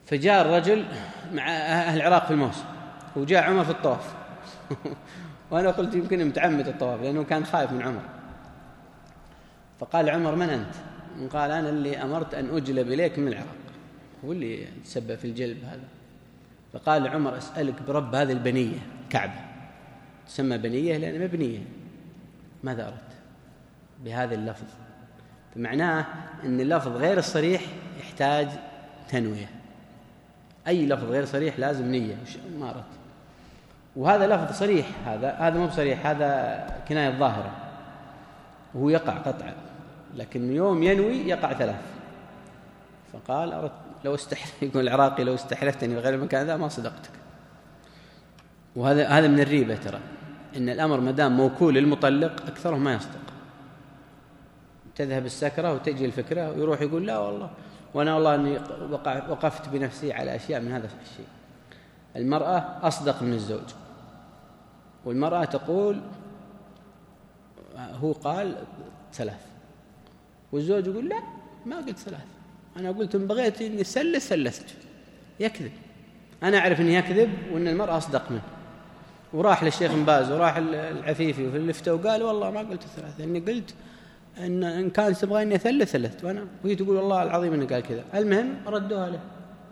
فجاء الرجل مع أهل العراق في الموسم، وجاء عمر في الطواف وأنا قلت يمكن متعمد الطواف لأنه كان خايف من عمر. فقال عمر: من أنت؟ قال: أنا اللي أمرت أن أجلب إليك من العراق، هو اللي تسبب في الجلب هذا. فقال عمر: أسألك برب هذه البنية، كعبة تسمى بنية لأنها مبنية، ماذا أردت بهذا اللفظ؟ فمعناه أن اللفظ غير الصريح يحتاج تنوية، أي لفظ غير صريح لازم نية، ما أردت. وهذا لفظ صريح، هذا هذا مو بصريح، هذا كناية ظاهرة وهو يقع قطعا، لكن يوم ينوي يقع ثلاث. فقال: أردت لو استحلف، يقول العراقي: لو استحلفتني بغير المكان ذا ما صدقتك. وهذا هذا من الريبة، ترى إن الأمر مدام موكول للمطلق أكثرهم ما يصدق. تذهب السكرة وتجي الفكرة ويروح يقول: لا والله، وأنا والله أني وقفت بنفسي على أشياء من هذا الشيء. المرأة أصدق من الزوج، والمرأة تقول هو قال ثلاث، والزوج يقول: لا ما قلت ثلاث، أنا قلت إن بغيت إني سلس سلست. يكذب، أنا أعرف إني يكذب وإن المرأة أصدق منه. وراح للشيخ بن باز وراح العفيفي وفي اللفتة وقال: والله ما قلت ثلاث، لأني قلت إن إن كان تبغى إني أثلث ثلثت، وأنا وهي تقول والله العظيم إنه قال كذا. المهم ردوها له.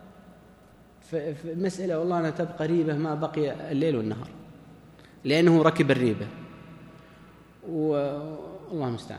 فمسألة والله أنا تبقى ريبة ما بقي الليل والنهار، لأنه ركب الريبة، والله المستعان.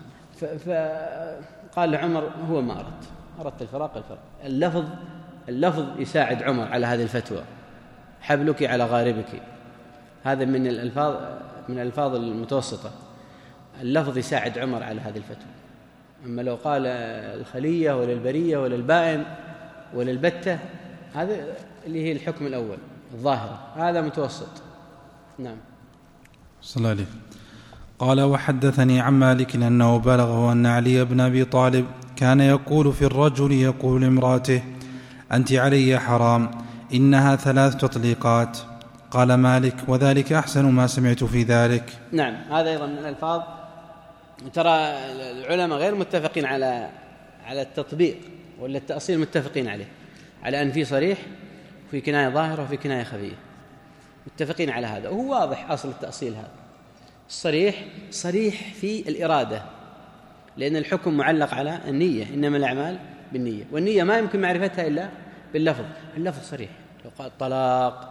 فقال لعمر: هو ما أردت، أردت الفراق الفراق. اللفظ اللفظ يساعد عمر على هذه الفتوى. حبلك على غاربك، هذا من الألفاظ من الألفاظ المتوسطة. اللفظ يساعد عمر على هذه الفتوى. أما لو قال الخلية ولا البرية ولا البائن ولا البتة، هذا اللي هي الحكم الأول الظاهرة، هذا متوسط. نعم. صلى الله عليه. قال: وحدثني عن مالك أنه بلغه أن علي بن أبي طالب كان يقول في الرجل يقول لامرأته: أنت علي حرام، إنها ثلاث تطليقات. قال مالك: وذلك أحسن ما سمعت في ذلك. نعم، هذا أيضا من الألفاظ. ترى العلماء غير متفقين على على التطبيق ولا التأصيل، متفقين عليه على أن في صريح وفي كناية ظاهرة وفي كناية خفية، متفقين على هذا. وهو واضح أصل التأصيل هذا. الصريح صريح في الإرادة، لأن الحكم معلق على النية، إنما الأعمال بالنية، والنية ما يمكن معرفتها إلا باللفظ. اللفظ صريح، لو قال طلاق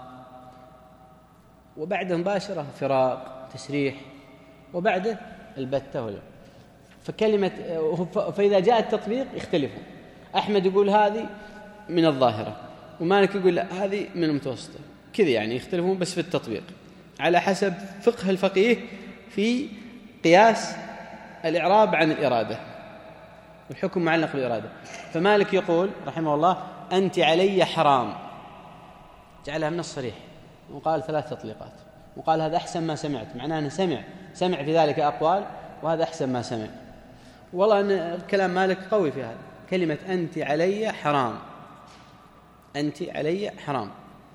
وبعده مباشرة فراق تسريح وبعده البتة ولا. فكلمة فإذا جاء التطبيق يختلفون. أحمد يقول هذه من الظاهرة، ومالك يقول لا هذه من المتوسطة، كذا يعني يختلفون بس في التطبيق على حسب فقه الفقيه في قياس الإعراب عن الإرادة، والحكم معلق بالإرادة. فمالك يقول رحمه الله: أنت علي حرام، جعلها من الصريح، وقال ثلاث تطليقات، وقال هذا أحسن ما سمعت، معناه أنه سمع سمع في ذلك أقوال، وهذا أحسن ما سمع. والله أن كلام مالك قوي في هذا. كلمة أنت علي حرام، أنت علي حرام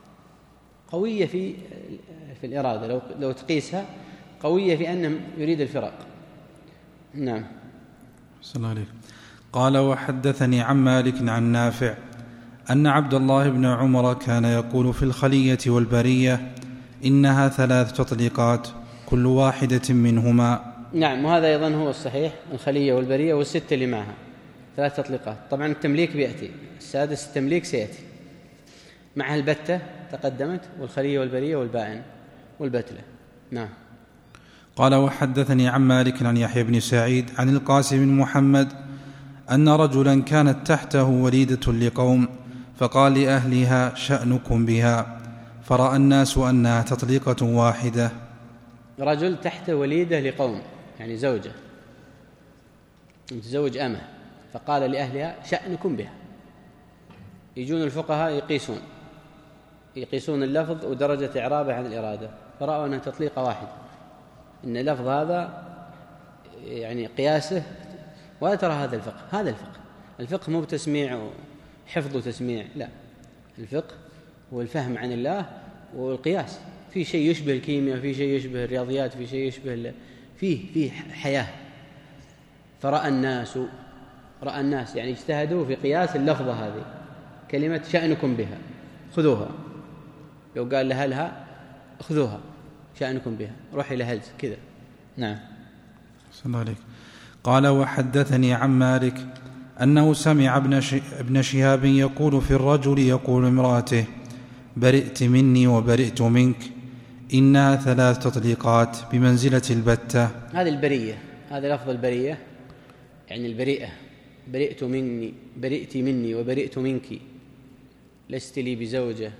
قوية في في الإرادة، لو لو تقيسها قوية في أنه يريد الفراق. نعم. صلى الله عليه. قال: وحدثني عن مالك عن نافع أن عبد الله بن عمر كان يقول في الخلية والبرية: إنها ثلاث تطليقات كل واحدة منهما. نعم، وهذا أيضا هو الصحيح. الخلية والبرية والستة اللي معها ثلاث تطليقات. طبعا التمليك بيأتي، السادس التمليك سيأتي معها البتة تقدمت، والخلية والبرية والبائن والبتلة. نعم. قال: وحدثني عن مالك عن يحيى بن سعيد عن القاسم بن محمد أن رجلا كانت تحته وليدة لقوم، فقال لأهلها: شأنكم بها، فرأى الناس أنها تطليقة واحدة. رجل تحته وليدة لقوم، يعني زوجة متزوج أمه، فقال لأهلها: شأنكم بها. يجون الفقهاء يقيسون يقيسون اللفظ ودرجة إعرابه عن الإرادة، فرأوا أنها تطليقة واحدة، إن اللفظ هذا يعني قياسه. ولا ترى هذا الفقه هذا الفقه الفقه مو بتسميع وحفظ وتسميع، لا، الفقه هو الفهم عن الله والقياس. في شيء يشبه الكيمياء، في شيء يشبه الرياضيات، في شيء يشبه فيه فيه حياة. فرأى الناس رأى الناس يعني اجتهدوا في قياس اللفظة هذه، كلمة شأنكم بها خذوها، لو قال لأهلها خذوها شأنكم بها، روحي لهلز كذا. نعم. صلى الله عليك. قال وحدثني عن مالك أنه سمع ابن شهاب يقول في الرجل يقول امرأته برئت مني وبرئت منك إنها ثلاث تطليقات بمنزلة البتة. هذه البرية، هذا لفظ البرية يعني البريئة، برئت مني برئت مني وبرئت منك، لست لي بزوجة،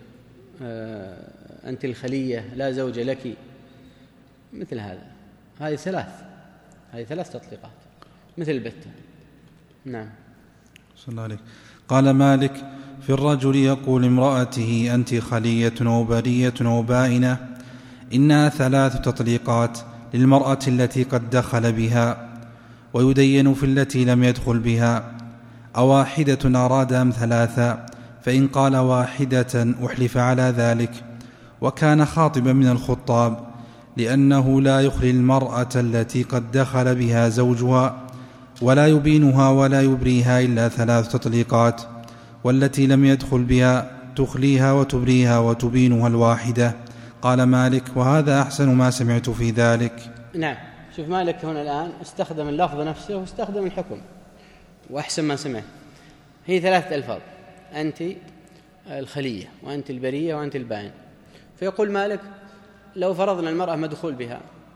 أنت الخلية لا زوج لك، مثل هذا. هذه ثلاث هذه ثلاث تطليقات مثل البتة. نعم. صلى الله عليه. قال مالك في الرجل يقول امرأته أنت خلية وبرية وبائنة إنها ثلاث تطليقات للمرأة التي قد دخل بها، ويدين في التي لم يدخل بها أواحدة أراد أم ثلاثة، فإن قال واحدة أحلف على ذلك، وكان خاطبا من الخطاب لأنه لا يخلي المرأة التي قد دخل بها زوجها ولا يبينها ولا يبريها إلا ثلاث تطليقات، والتي لم يدخل بها تخليها وتبريها وتبينها الواحدة. قال مالك وهذا أحسن ما سمعت في ذلك. نعم. شوف مالك هنا الآن استخدم اللفظ نفسه واستخدم الحكم، وأحسن ما سمعت. هي ثلاثة ألفاظ، أنت الخلية وأنت البرية وأنت البائن. فيقول مالك لو فرضنا المرأة مدخول بها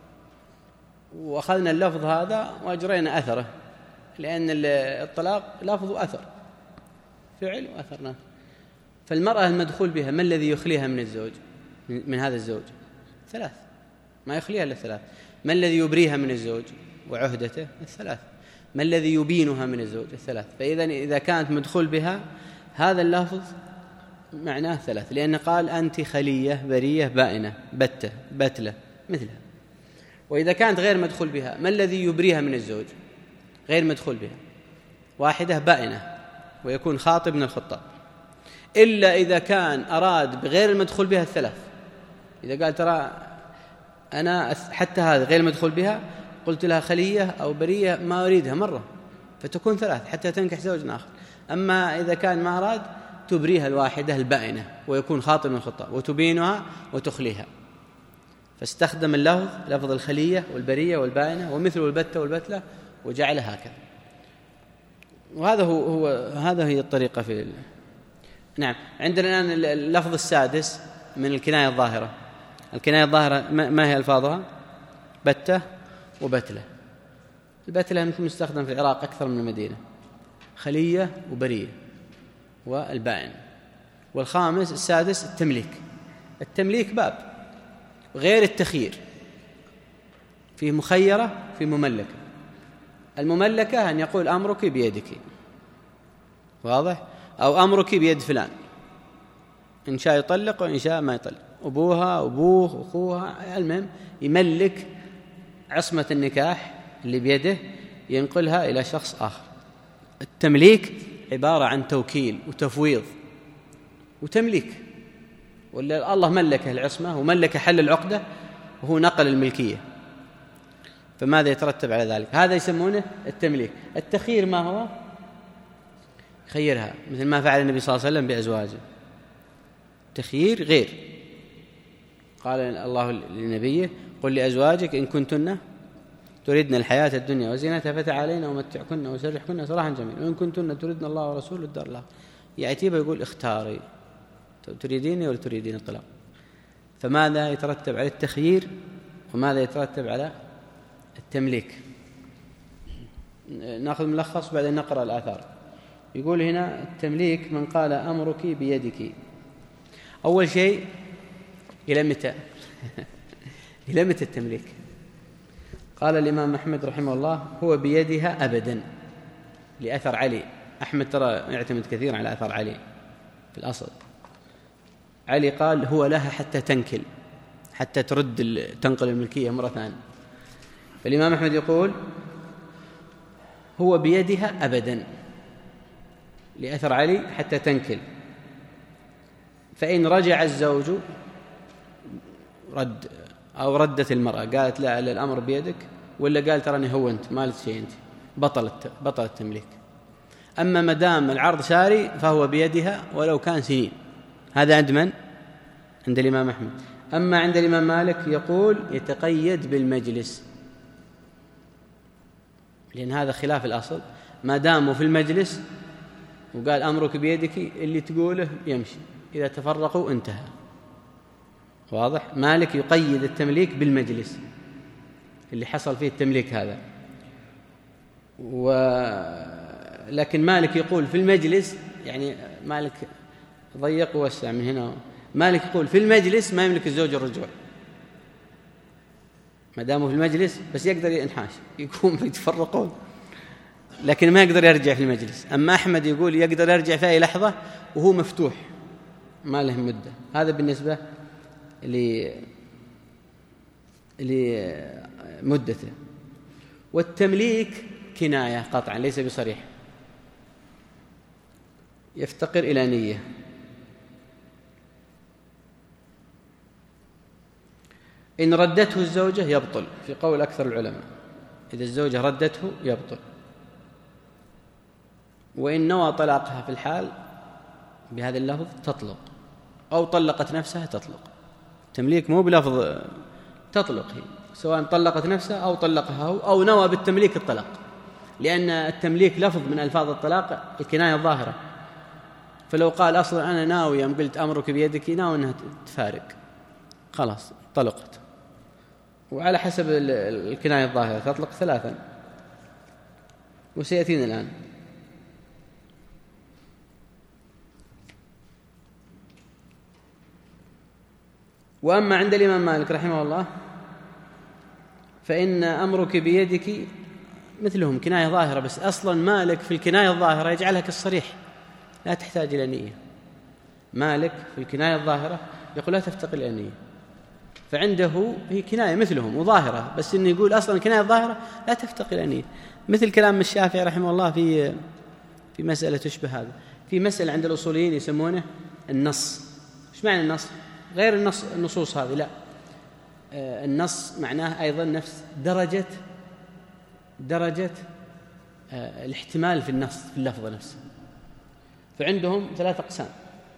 وأخذنا اللفظ هذا وأجرينا أثره، لأن الطلاق لفظ أثر، فعل وأثر نفس. فالمرأة المدخول بها ما الذي يخليها من الزوج من هذا الزوج؟ ثلاث، ما يخليها إلا ثلاث. ما الذي يبريها من الزوج وعهدته؟ الثلاث. ما الذي يبينها من الزوج؟ الثلاث. فإذا إذا كانت مدخول بها هذا اللفظ معناه ثلاث، لأن قال أنت خلية برية بائنة بتة بتلة مثلها. وإذا كانت غير مدخول بها ما الذي يبريها من الزوج؟ غير مدخول بها واحدة بائنة، ويكون خاطب من الخطاب، إلا إذا كان أراد بغير المدخول بها الثلاث. إذا قال ترى أنا حتى هذا غير مدخول بها قلت لها خلية أو برية ما أريدها مرة، فتكون ثلاث حتى تنكح زوج آخر. أما إذا كان ما أراد تبريها الواحدة البائنة، ويكون خاطب من الخطاب، وتبينها وتخليها. فاستخدم اللفظ لفظ الخلية والبرية والبائنة ومثل البتة والبتلة وجعلها هكذا. وهذا هو, هو هذا هي الطريقة في ال... نعم. عندنا الآن اللفظ السادس من الكناية الظاهرة. الكناية الظاهرة ما هي ألفاظها؟ بتة وبتلة. البتلة يمكن مستخدم في العراق أكثر من المدينة، خلية وبرية والبائن. والخامس السادس التمليك. التمليك باب غير التخيير، فيه مخيرة في مملكة. المملكة أن يقول أمرك بيدك، واضح؟ أو أمرك بيد فلان، إن شاء يطلق وإن شاء ما يطلق، أبوها أبوه أخوها، المهم يملك عصمة النكاح اللي بيده ينقلها إلى شخص آخر. التمليك عبارة عن توكيل وتفويض وتمليك، ولا الله ملكه العصمة وملك حل العقدة وهو نقل الملكية، فماذا يترتب على ذلك؟ هذا يسمونه التمليك. التخيير ما هو؟ خيرها مثل ما فعل النبي صلى الله عليه وسلم بأزواجه. تخيير غير، قال الله لنبيه قل لأزواجك إن كنتن تردن الحياة الدنيا وزينتها فتعالينا ومتعكن وسرحكن سراحا جميلا، وإن كنتن تردن الله ورسوله الدار الآخرة. يأتي يقول اختاري، تريديني ولا تريدين الطلاق. فماذا يترتب على التخيير وماذا يترتب على التمليك؟ نأخذ ملخص بعدين نقرأ الآثار. يقول هنا التمليك من قال أمرك بيدك. أول شيء إلى متى؟ إلى متى التمليك؟ قال الإمام أحمد رحمه الله هو بيدها أبدا، لأثر علي. أحمد ترى يعتمد كثيرا على أثر علي في الأصل. علي قال هو لها حتى تنكل، حتى ترد تنقل الملكية مرة ثانية. فالإمام أحمد يقول هو بيدها أبدا لأثر علي حتى تنكل. فإن رجع الزوج رد أو ردت المرأة قالت لا الأمر بيدك، ولا قال تراني هو أنت ما لك شيء أنت، بطلت بطل التمليك. أما مدام العرض ساري فهو بيدها ولو كان سنين. هذا عند من؟ عند الإمام أحمد. أما عند الإمام مالك يقول يتقيد بالمجلس، لأن هذا خلاف الأصل. ما داموا في المجلس وقال أمرك بيدك اللي تقوله يمشي، إذا تفرقوا انتهى. واضح؟ مالك يقيد التمليك بالمجلس اللي حصل فيه التمليك هذا، ولكن مالك يقول في المجلس، يعني مالك ضيق ووسع من هنا. مالك يقول في المجلس ما يملك الزوج الرجوع ما داموا في المجلس، بس يقدر ينحاش يكون يتفرقون، لكن ما يقدر يرجع في المجلس. أما أحمد يقول يقدر يرجع في أي لحظة وهو مفتوح ما له مدة. هذا بالنسبة لمدته. والتمليك كناية قطعا ليس بصريح، يفتقر إلى نية. إن ردته الزوجة يبطل في قول أكثر العلماء، إذا الزوجة ردته يبطل. وإن نوى طلاقها في الحال بهذا اللفظ تطلق، أو طلقت نفسها تطلق. تمليك مو بلفظ تطلق، هي سواء طلقت نفسها أو طلقها هو، أو نوى بالتمليك الطلاق، لأن التمليك لفظ من ألفاظ الطلاق الكناية الظاهرة. فلو قال أصلا أنا ناوي يوم قلت أمرك بيدك ناوي أنها تفارق، خلاص طلقت. وعلى حسب الكناية الظاهرة تطلق ثلاثا، وسيأتينا الآن. وأما عند الإمام مالك رحمه الله فإن أمرك بيدك مثلهم كناية ظاهرة، بس أصلا مالك في الكناية الظاهرة يجعلها كالصريح لا تحتاج إلى نية. مالك في الكناية الظاهرة يقول لا تفتقر إلى نية، فعنده هي كناية مثلهم وظاهرة، بس إنه يقول أصلا الكناية الظاهرة لا تفتقر إلى نية. مثل كلام الشافعي رحمه الله في في مسألة تشبه هذا. في مسألة عند الأصوليين يسمونه النص. إيش معنى النص؟ غير النص النصوص هذه، لا، آه النص معناه أيضا نفس درجة درجة آه الاحتمال في النص في اللفظ نفسه. فعندهم ثلاث أقسام.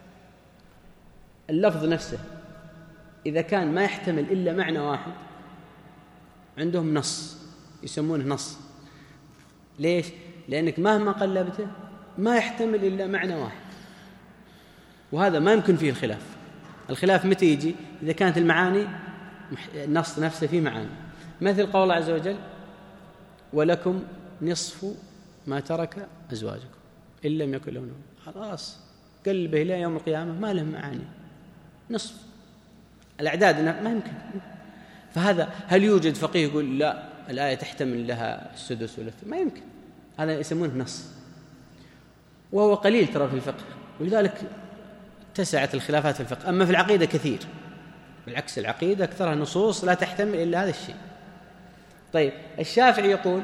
اللفظ نفسه إذا كان ما يحتمل إلا معنى واحد عندهم نص، يسمونه نص. ليش؟ لأنك مهما قلبته ما يحتمل إلا معنى واحد، وهذا ما يمكن فيه الخلاف. الخلاف متى يجي؟ إذا كانت المعاني النص نفسه فيه معاني، مثل قول الله عز وجل ولكم نصف ما ترك أزواجكم إن لم يكن لهم، خلاص قلبه إلى يوم القيامة ما له معاني، نصف الأعداد ما يمكن. فهذا هل يوجد فقيه يقول لا الآية تحتمل لها السدس ولا ما يمكن؟ هذا يسمونه نص، وهو قليل ترى في الفقه، ولذلك اتسعت الخلافات في الفقه. أما في العقيدة كثير، بالعكس العقيدة أكثرها نصوص لا تحتمل إلا هذا الشيء. طيب الشافعي يقول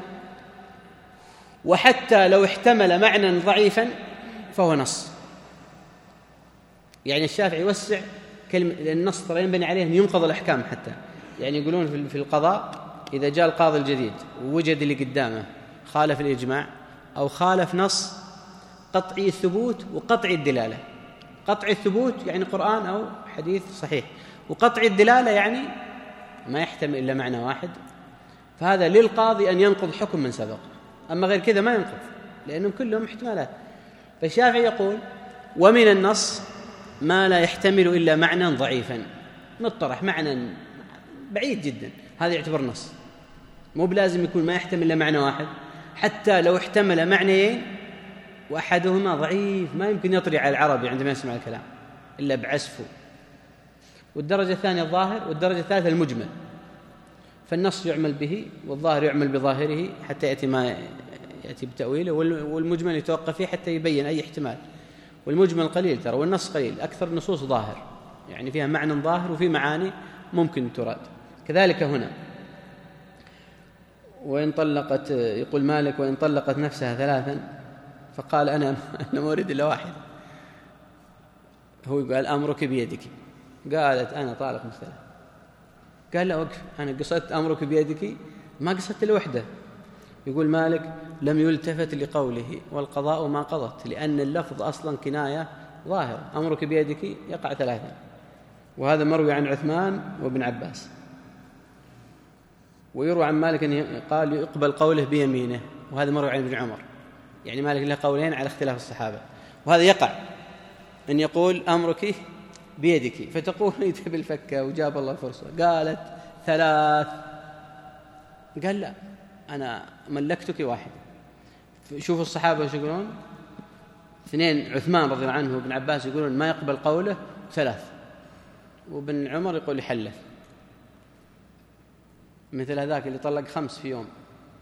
وحتى لو احتمل معنى ضعيفا فهو نص. يعني الشافعي يوسع كلمة النص، ترى ينبني عليه أن ينقض الأحكام حتى. يعني يقولون في القضاء إذا جاء القاضي الجديد ووجد اللي قدامه خالف الإجماع أو خالف نص قطعي الثبوت وقطعي الدلالة. قطعي الثبوت يعني قرآن أو حديث صحيح، وقطعي الدلالة يعني ما يحتمل إلا معنى واحد، فهذا للقاضي أن ينقض حكم من سبق. أما غير كذا ما ينقض، لأنهم كلهم احتمالات. فالشافعي يقول ومن النص ما لا يحتمل إلا معنى ضعيفا مطرح، معنى بعيد جدا، هذا يعتبر نص. مو بلازم يكون ما يحتمل إلا معنى واحد، حتى لو احتمل معنيين وأحدهما ضعيف ما يمكن يطري على العربي عندما يسمع الكلام إلا بعسفه. والدرجة الثانية الظاهر، والدرجة الثالثة المجمل. فالنص يعمل به والظاهر يعمل بظاهره حتى يأتي ما يأتي بتأويله، والمجمل يتوقف فيه حتى يبين أي احتمال. والمجمل قليل ترى، والنص قليل. أكثر النصوص ظاهر، يعني فيها معنى ظاهر وفي معاني ممكن تراد. كذلك هنا وإن طلقت، يقول مالك وإن طلقت نفسها ثلاثا فقال أنا أنا ما أريد إلا واحد، هو يقول أمرك بيدك، قالت أنا طالق مثلا، قال لا وقف، أنا قصدت أمرك بيدك ما قصدت الوحدة، يقول مالك لم يلتفت لقوله والقضاء ما قضت، لأن اللفظ أصلا كناية ظاهرة، أمرك بيدك يقع ثلاثا، وهذا مروي عن عثمان وابن عباس. ويروى عن مالك أنه قال يقبل قوله بيمينه، وهذا مروي عن ابن عمر. يعني مالك له قولين على اختلاف الصحابة، وهذا يقع أن يقول أمرك بيدك، فتقول تبي الفكة وجاب الله فرصة، قالت ثلاث، قال لا أنا ملكتك واحد. شوفوا الصحابة شو يقولون، اثنين عثمان رضي الله عنه وابن عباس يقولون ما يقبل قوله ثلاث، وابن عمر يقول يحلف. مثل هذاك اللي طلق خمس في يوم،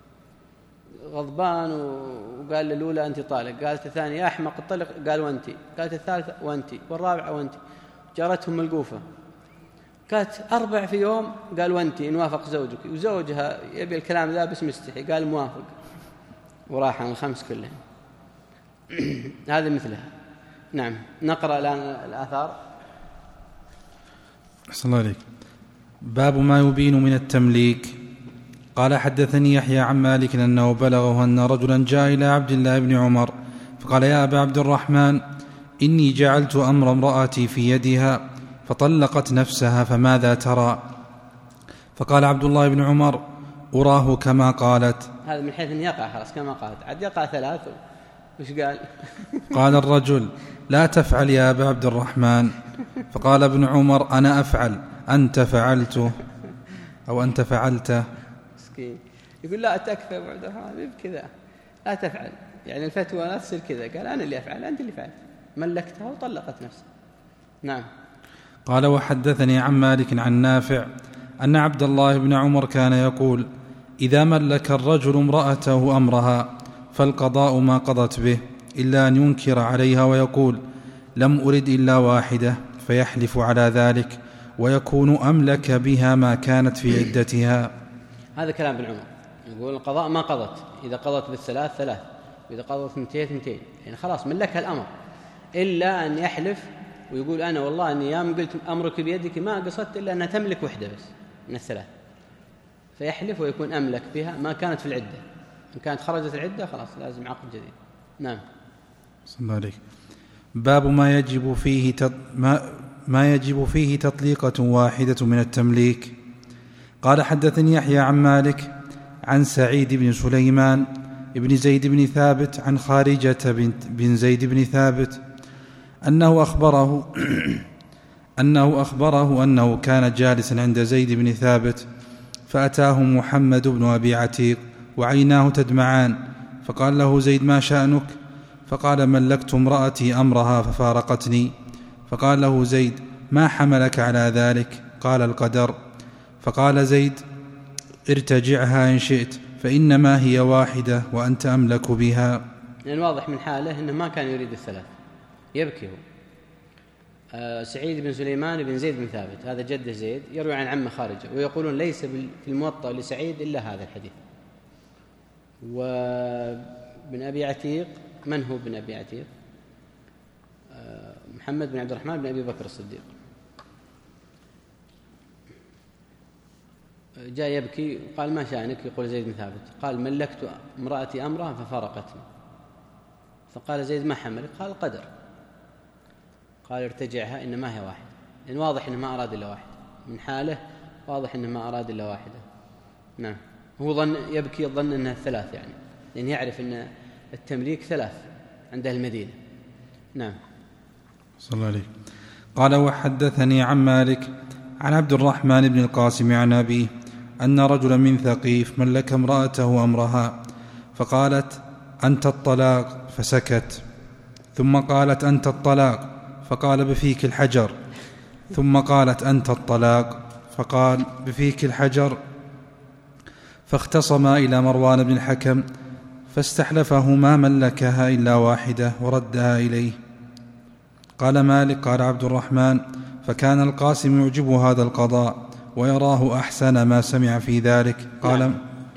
غضبان وقال للأولى أنت طالق، قالت الثانية يا أحمق الطلق، قال وأنت، قالت الثالثة وأنت، والرابعة وأنت، جارتهم ملقوفة. قالت أربع في يوم، قال وأنت إن وافق زوجك، وزوجها يبي الكلام ذا بس مستحي، قال موافق، وراح عن الخمس كلهم. هذا مثلها. نعم، نقرأ الآن الآثار. أحسن الله عليك. باب ما يبين من التمليك. قال حدثني يحيى عن مالك أنه بلغه أن رجلا جاء إلى عبد الله بن عمر فقال يا أبا عبد الرحمن إني جعلت أمر امرأتي في يدها فطلقت نفسها فماذا ترى؟ فقال عبد الله بن عمر أراه كما قالت. هذا من حيث أن يقع خلاص كما قالت، عاد يقع ثلاث. وش قال؟ قال الرجل لا تفعل يا أبا عبد الرحمن. فقال ابن عمر أنا أفعل، أنت فعلته أو أنت فعلته. مسكين يقول لا تكفى أبو عبد الرحمن بكذا، لا تفعل، يعني الفتوى لا تصير كذا. قال أنا اللي أفعل، أنت اللي فعلت، ملكتها وطلقت نفسها. نعم. قال وحدثني عن مالك عن نافع أن عبد الله بن عمر كان يقول إذا ملك الرجل امرأته أمرها فالقضاء ما قضت به إلا أن ينكر عليها ويقول لم أرد إلا واحدة، فيحلف على ذلك ويكون أملك بها ما كانت في عدتها. هذا كلام ابن عمر، يقول القضاء ما قضت، إذا قضت بالثلاث ثلاث، وإذا قضت اثنتين اثنتين، يعني خلاص ملكها الأمر، إلا أن يحلف ويقول أنا والله أني يوم قلت أمرك بيدك ما قصدت إلا أنها تملك وحدة بس من الثلاث، فيحلف ويكون أملك بها ما كانت في العدة. إن كانت خرجت العدة خلاص لازم عقد جديد. نعم. صلى الله عليك. باب ما يجب فيه تط... ما... ما يجب فيه تطليقة واحدة من التمليك. قال حدثني يحيى عن مالك عن سعيد بن سليمان بن زيد بن ثابت عن خارجة بن زيد بن ثابت أنه أخبره أنه أخبره أنه كان جالسا عند زيد بن ثابت فأتاه محمد بن أبي عتيق وعيناه تدمعان، فقال له زيد ما شأنك؟ فقال ملكت امرأتي أمرها ففارقتني. فقال له زيد ما حملك على ذلك؟ قال القدر. فقال زيد ارتجعها إن شئت فإنما هي واحدة وأنت أملك بها. لأن واضح من حاله أنه ما كان يريد الثلاث، يبكي هو. آه سعيد بن سليمان بن زيد بن ثابت هذا جد زيد يروي عن عمه خارجة، ويقولون ليس في الموطأ لسعيد إلا هذا الحديث. وابن أبي عتيق من هو ابن أبي عتيق؟ آه محمد بن عبد الرحمن بن أبي بكر الصديق. جاء يبكي وقال ما شأنك؟ يقول زيد بن ثابت. قال ملكت امرأتي أمرها ففارقتني. فقال زيد ما حملك؟ قال القدر. قال ارتجعها إنما هي واحدة، لأن واضح إنه ما أراد إلا واحدة من حاله، واضح إنه ما أراد إلا واحدة. نعم. هو ظن يبكي الظن أنها ثلاث، يعني لأن يعرف أن التمليك ثلاث عند أهل المدينة. نعم. صلى الله عليه. قال وحدثني عن مالك عن عبد الرحمن بن القاسم عن أبيه أن رجلا من ثقيف ملك امرأته أمرها فقالت أنت الطلاق فسكت، ثم قالت أنت الطلاق فقال بفيك الحجر، ثم قالت أنت الطلاق فقال بفيك الحجر، فاختصما إلى مروان بن الحكم فاستحلفه ما ملكها إلا واحدة وردها إليه. قال مالك قال عبد الرحمن فكان القاسم يعجب هذا القضاء ويراه أحسن ما سمع في ذلك. قال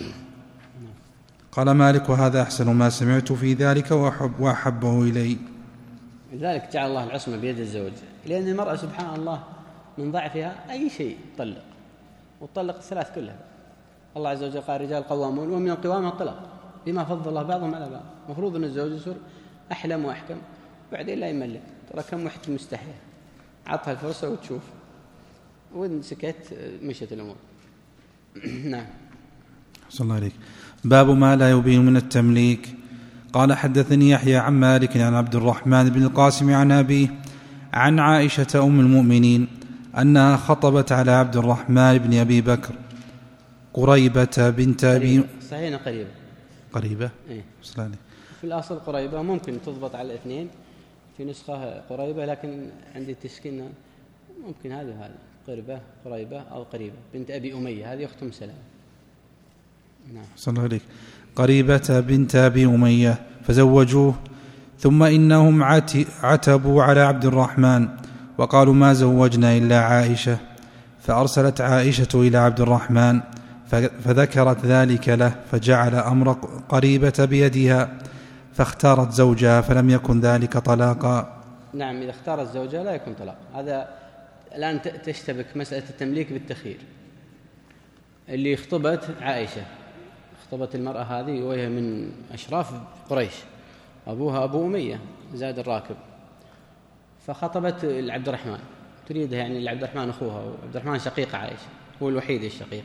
قال مالك وهذا أحسن ما سمعت في ذلك وأحب وأحبه إلي. لذلك جعل الله العصمة بيد الزوج، لأن المرأة سبحان الله من ضعفها أي شيء تطلق، وتطلق الثلاث كلها، الله عز وجل قال رجال قوامون، ومن القوامة الطلاق بما فضل الله بعضهم على بعض. مفروض أن الزوج يصير أحلم وأحكم، بعدين لا يملك. ترى كم واحد مستحيل عطها الفرصة وتشوف، وإن سكت مشت الأمور. نعم. صلى الله عليك. باب ما لا يبين من التمليك. قال حدثني يحيى عن مالك عن عبد الرحمن بن القاسم عن أبيه عن عائشة أم المؤمنين أنها خطبت على عبد الرحمن بن أبي بكر قريبة بنت أبي. صحيح قريبة. قريبة إيه؟ في الأصل قريبة، ممكن تضبط على الاثنين، في نسخة قريبة، لكن عندي التسكين ممكن هذا هذا قريبة قريبة أو قريبة بنت أبي أمية، هذه أخت أم سلمة. نعم. صلى الله عليك. قريبة بنت أبي أمية فزوجوه، ثم إنهم عتبوا على عبد الرحمن وقالوا ما زوجنا إلا عائشة، فأرسلت عائشة إلى عبد الرحمن فذكرت ذلك له، فجعل أمر قريبة بيدها فاختارت زوجها، فلم يكن ذلك طلاقا. نعم، إذا اختارت زوجها لا يكون طلاق. هذا الآن تشتبك مسألة التمليك بالتخيير. اللي اخطبت عائشة، اخطبت المرأة هذه وهي من أشراف قريش، أبوها أبو أمية زاد الراكب، فخطبت عبد الرحمن، تريدها يعني عبد الرحمن أخوها، وعبد الرحمن شقيق عائشة، هو الوحيد الشقيق.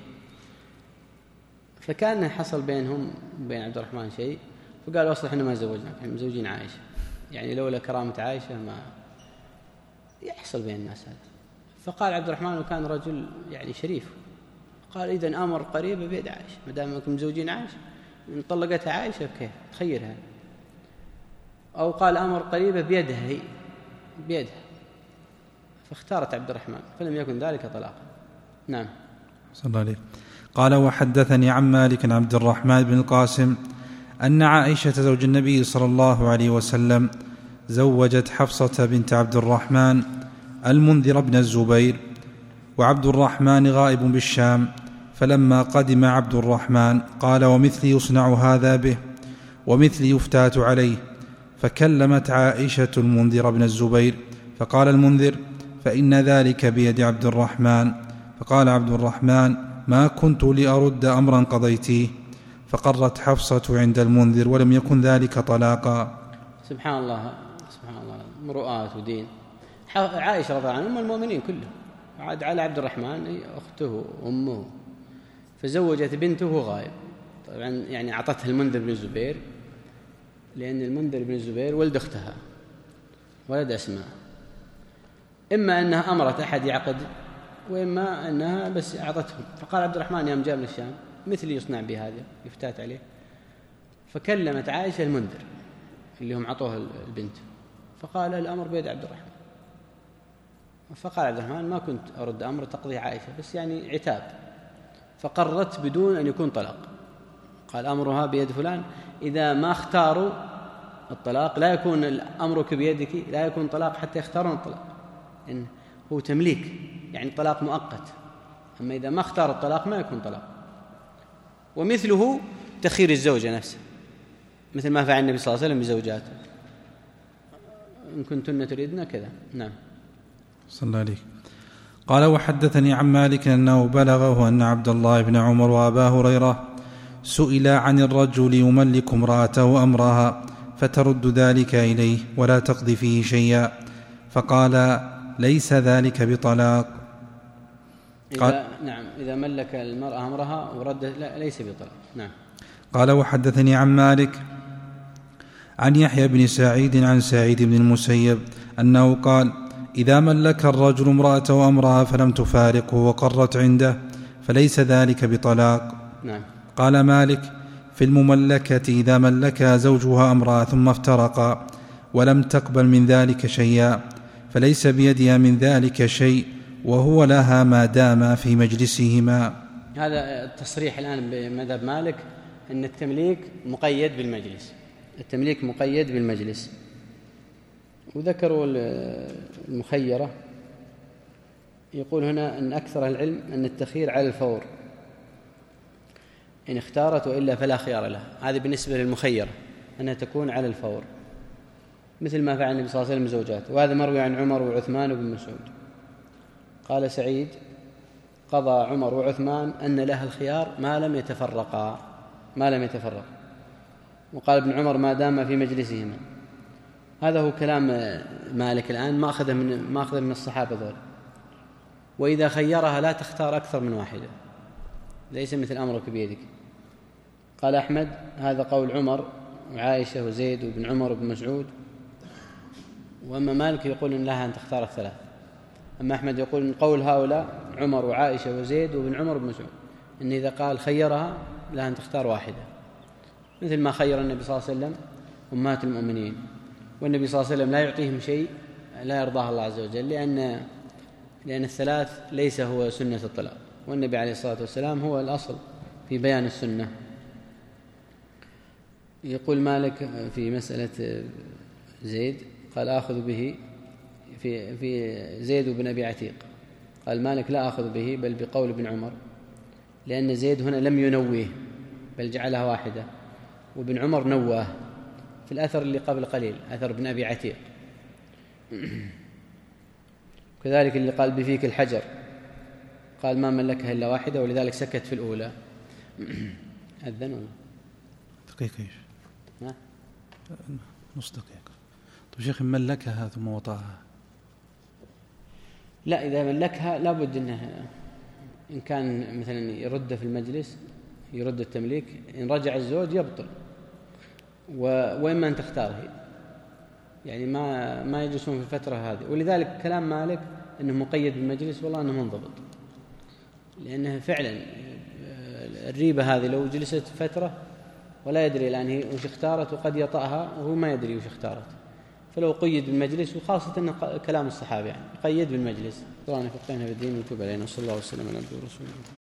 فكان حصل بينهم وبين عبد الرحمن شيء، فقالوا أصلا إحنا ما زوجنا، إحنا مزوجين عائشة، يعني لولا كرامة عائشة ما يحصل بين الناس هذا. فقال عبد الرحمن، وكان رجل يعني شريف، قال إذن أمر قريبة بيد عائشة، ما دام أنكم مزوجين عائشة، إن طلقتها عائشة كيف تخيرها؟ أو قال أمر قريبة بيدها، هي بيدها، فاختارت عبد الرحمن، فلم يكن ذلك طلاقا. نعم. صلى الله عليه. قال وحدثني عن مالك عن عبد الرحمن بن القاسم أن عائشة زوج النبي صلى الله عليه وسلم زوجت حفصة بنت عبد الرحمن المنذر بن الزبير، وعبد الرحمن غائب بالشام، فلما قدم عبد الرحمن قال ومثلي يصنع هذا به ومثلي يفتات عليه، فكلمت عائشة المنذر بن الزبير، فقال المنذر فإن ذلك بيد عبد الرحمن، فقال عبد الرحمن ما كنت لأرد أمرا قضيتيه، فقرت حفصة عند المنذر ولم يكن ذلك طلاقا. سبحان الله، سبحان الله، مروءات ودين. عائشة رضي الله عنها أم المؤمنين كلهم، عاد على عبد الرحمن أخته أمه، فزوجت بنته غائب. طبعا يعني أعطتها المنذر بن الزبير، لأن المنذر بن الزبير ولد أختها ولد أسماء، إما أنها أمرت أحد يعقد، وإما أنها بس أعطتهم. فقال عبد الرحمن يوم جاء من الشام مثل يصنع بهذا، يفتات عليه. فكلمت عائشة المنذر اللي هم عطوها البنت، فقال الأمر بيد عبد الرحمن. فقال عبد الرحمن ما كنت أرد أمر تقضي عائشة، بس يعني عتاب، فقررت بدون أن يكون طلاق. قال أمرها بيد فلان، إذا ما اختاروا الطلاق لا يكون أمرك بيدك، لا يكون طلاق حتى يختارون الطلاق، إن هو تمليك يعني طلاق مؤقت. أما إذا ما اختار الطلاق ما يكون طلاق. ومثله تخير الزوجة نفسه، مثل ما فعل النبي صلى الله عليه وسلم بزوجاته، إن كنتن تريدن كذا. نعم. صلى الله عليه. قال وحدثني عن مالك أنه بلغه أن عبد الله بن عمر وأبا هريرة سئل عن الرجل يملك امرأته أمرها فترد ذلك إليه ولا تقضي فيه شيئا، فقال ليس ذلك بطلاق. إذا نعم إذا ملك المرأة أمرها ورد لا ليس بطلاق. نعم. قال وحدثني عن مالك عن يحيى بن سعيد عن سعيد بن المسيب أنه قال إذا ملك الرجل امرأته أمرها فلم تفارقه وقرت عنده فليس ذلك بطلاق. نعم. قال مالك في المملكة إذا ملكها زوجها أمرها ثم افترقا ولم تقبل من ذلك شيئا فليس بيدها من ذلك شيء وهو لها ما دام في مجلسهما. هذا التصريح الآن بمذهب مالك أن التمليك مقيد بالمجلس، التمليك مقيد بالمجلس. وذكروا المخيرة، يقول هنا أن أكثر العلم أن التخيير على الفور، إن اختارت وإلا فلا خيار لها. هذه بالنسبة للمخيرة أنها تكون على الفور، مثل ما فعل النبي صلى الله عليه وسلم زوجاته، وهذا مروي عن عمر وعثمان وابن مسعود. قال سعيد قضى عمر وعثمان أن له الخيار ما لم يتفرقا ما لم يتفرق وقال ابن عمر ما دام في مجلسهما. هذا هو كلام مالك الآن، ما أخذه من, ما أخذه من الصحابة ذول. وإذا خيرها لا تختار أكثر من واحدة، ليس مثل أمرك بيدك. قال أحمد هذا قول عمر وعائشة وزيد وابن عمر وابن مسعود. وأما مالك يقول إن لها أن تختار الثلاث. أما أحمد يقول إن قول هؤلاء عمر وعائشة وزيد وابن عمر وابن مسعود إن إذا قال خيرها لها أن تختار واحدة، مثل ما خير النبي صلى الله عليه وسلم أمهات المؤمنين. والنبي صلى الله عليه وسلم لا يعطيهم شيء لا يرضاه الله عز وجل، لأن لأن الثلاث ليس هو سنة الطلاق، والنبي عليه الصلاة والسلام هو الأصل في بيان السنة. يقول مالك في مسألة زيد قال آخذ به في في زيد بن أبي عتيق، قال مالك لا آخذ به بل بقول ابن عمر، لأن زيد هنا لم ينويه بل جعلها واحدة، وابن عمر نواه في الأثر اللي قبل قليل أثر ابن أبي عتيق. كذلك اللي قال بفيك الحجر قال ما ملكها إلا واحدة ولذلك سكت في الأولى. أذن ولا دقيقة إيش؟ ها؟ نص دقيقة. طيب شيخ ملكها ثم وطأها؟ لا، إذا ملكها لابد أنه إن كان مثلا يرد في المجلس يرد التمليك، إن رجع الزوج يبطل، وإما أن تختاره، يعني ما ما يجلسون في الفترة هذه. ولذلك كلام مالك أنه مقيد بالمجلس والله أنه منضبط، لأنه فعلا الريبة هذه لو جلست فترة ولا يدري الآن هي وش اختارت وقد يطأها وهو ما يدري وش اختارت، فلو قيد بالمجلس، وخاصة أنه كلام الصحابة يعني قيد بالمجلس. طبعا فقهنا في الدين وتوب علينا، وصلى الله وسلم على عبده ورسوله.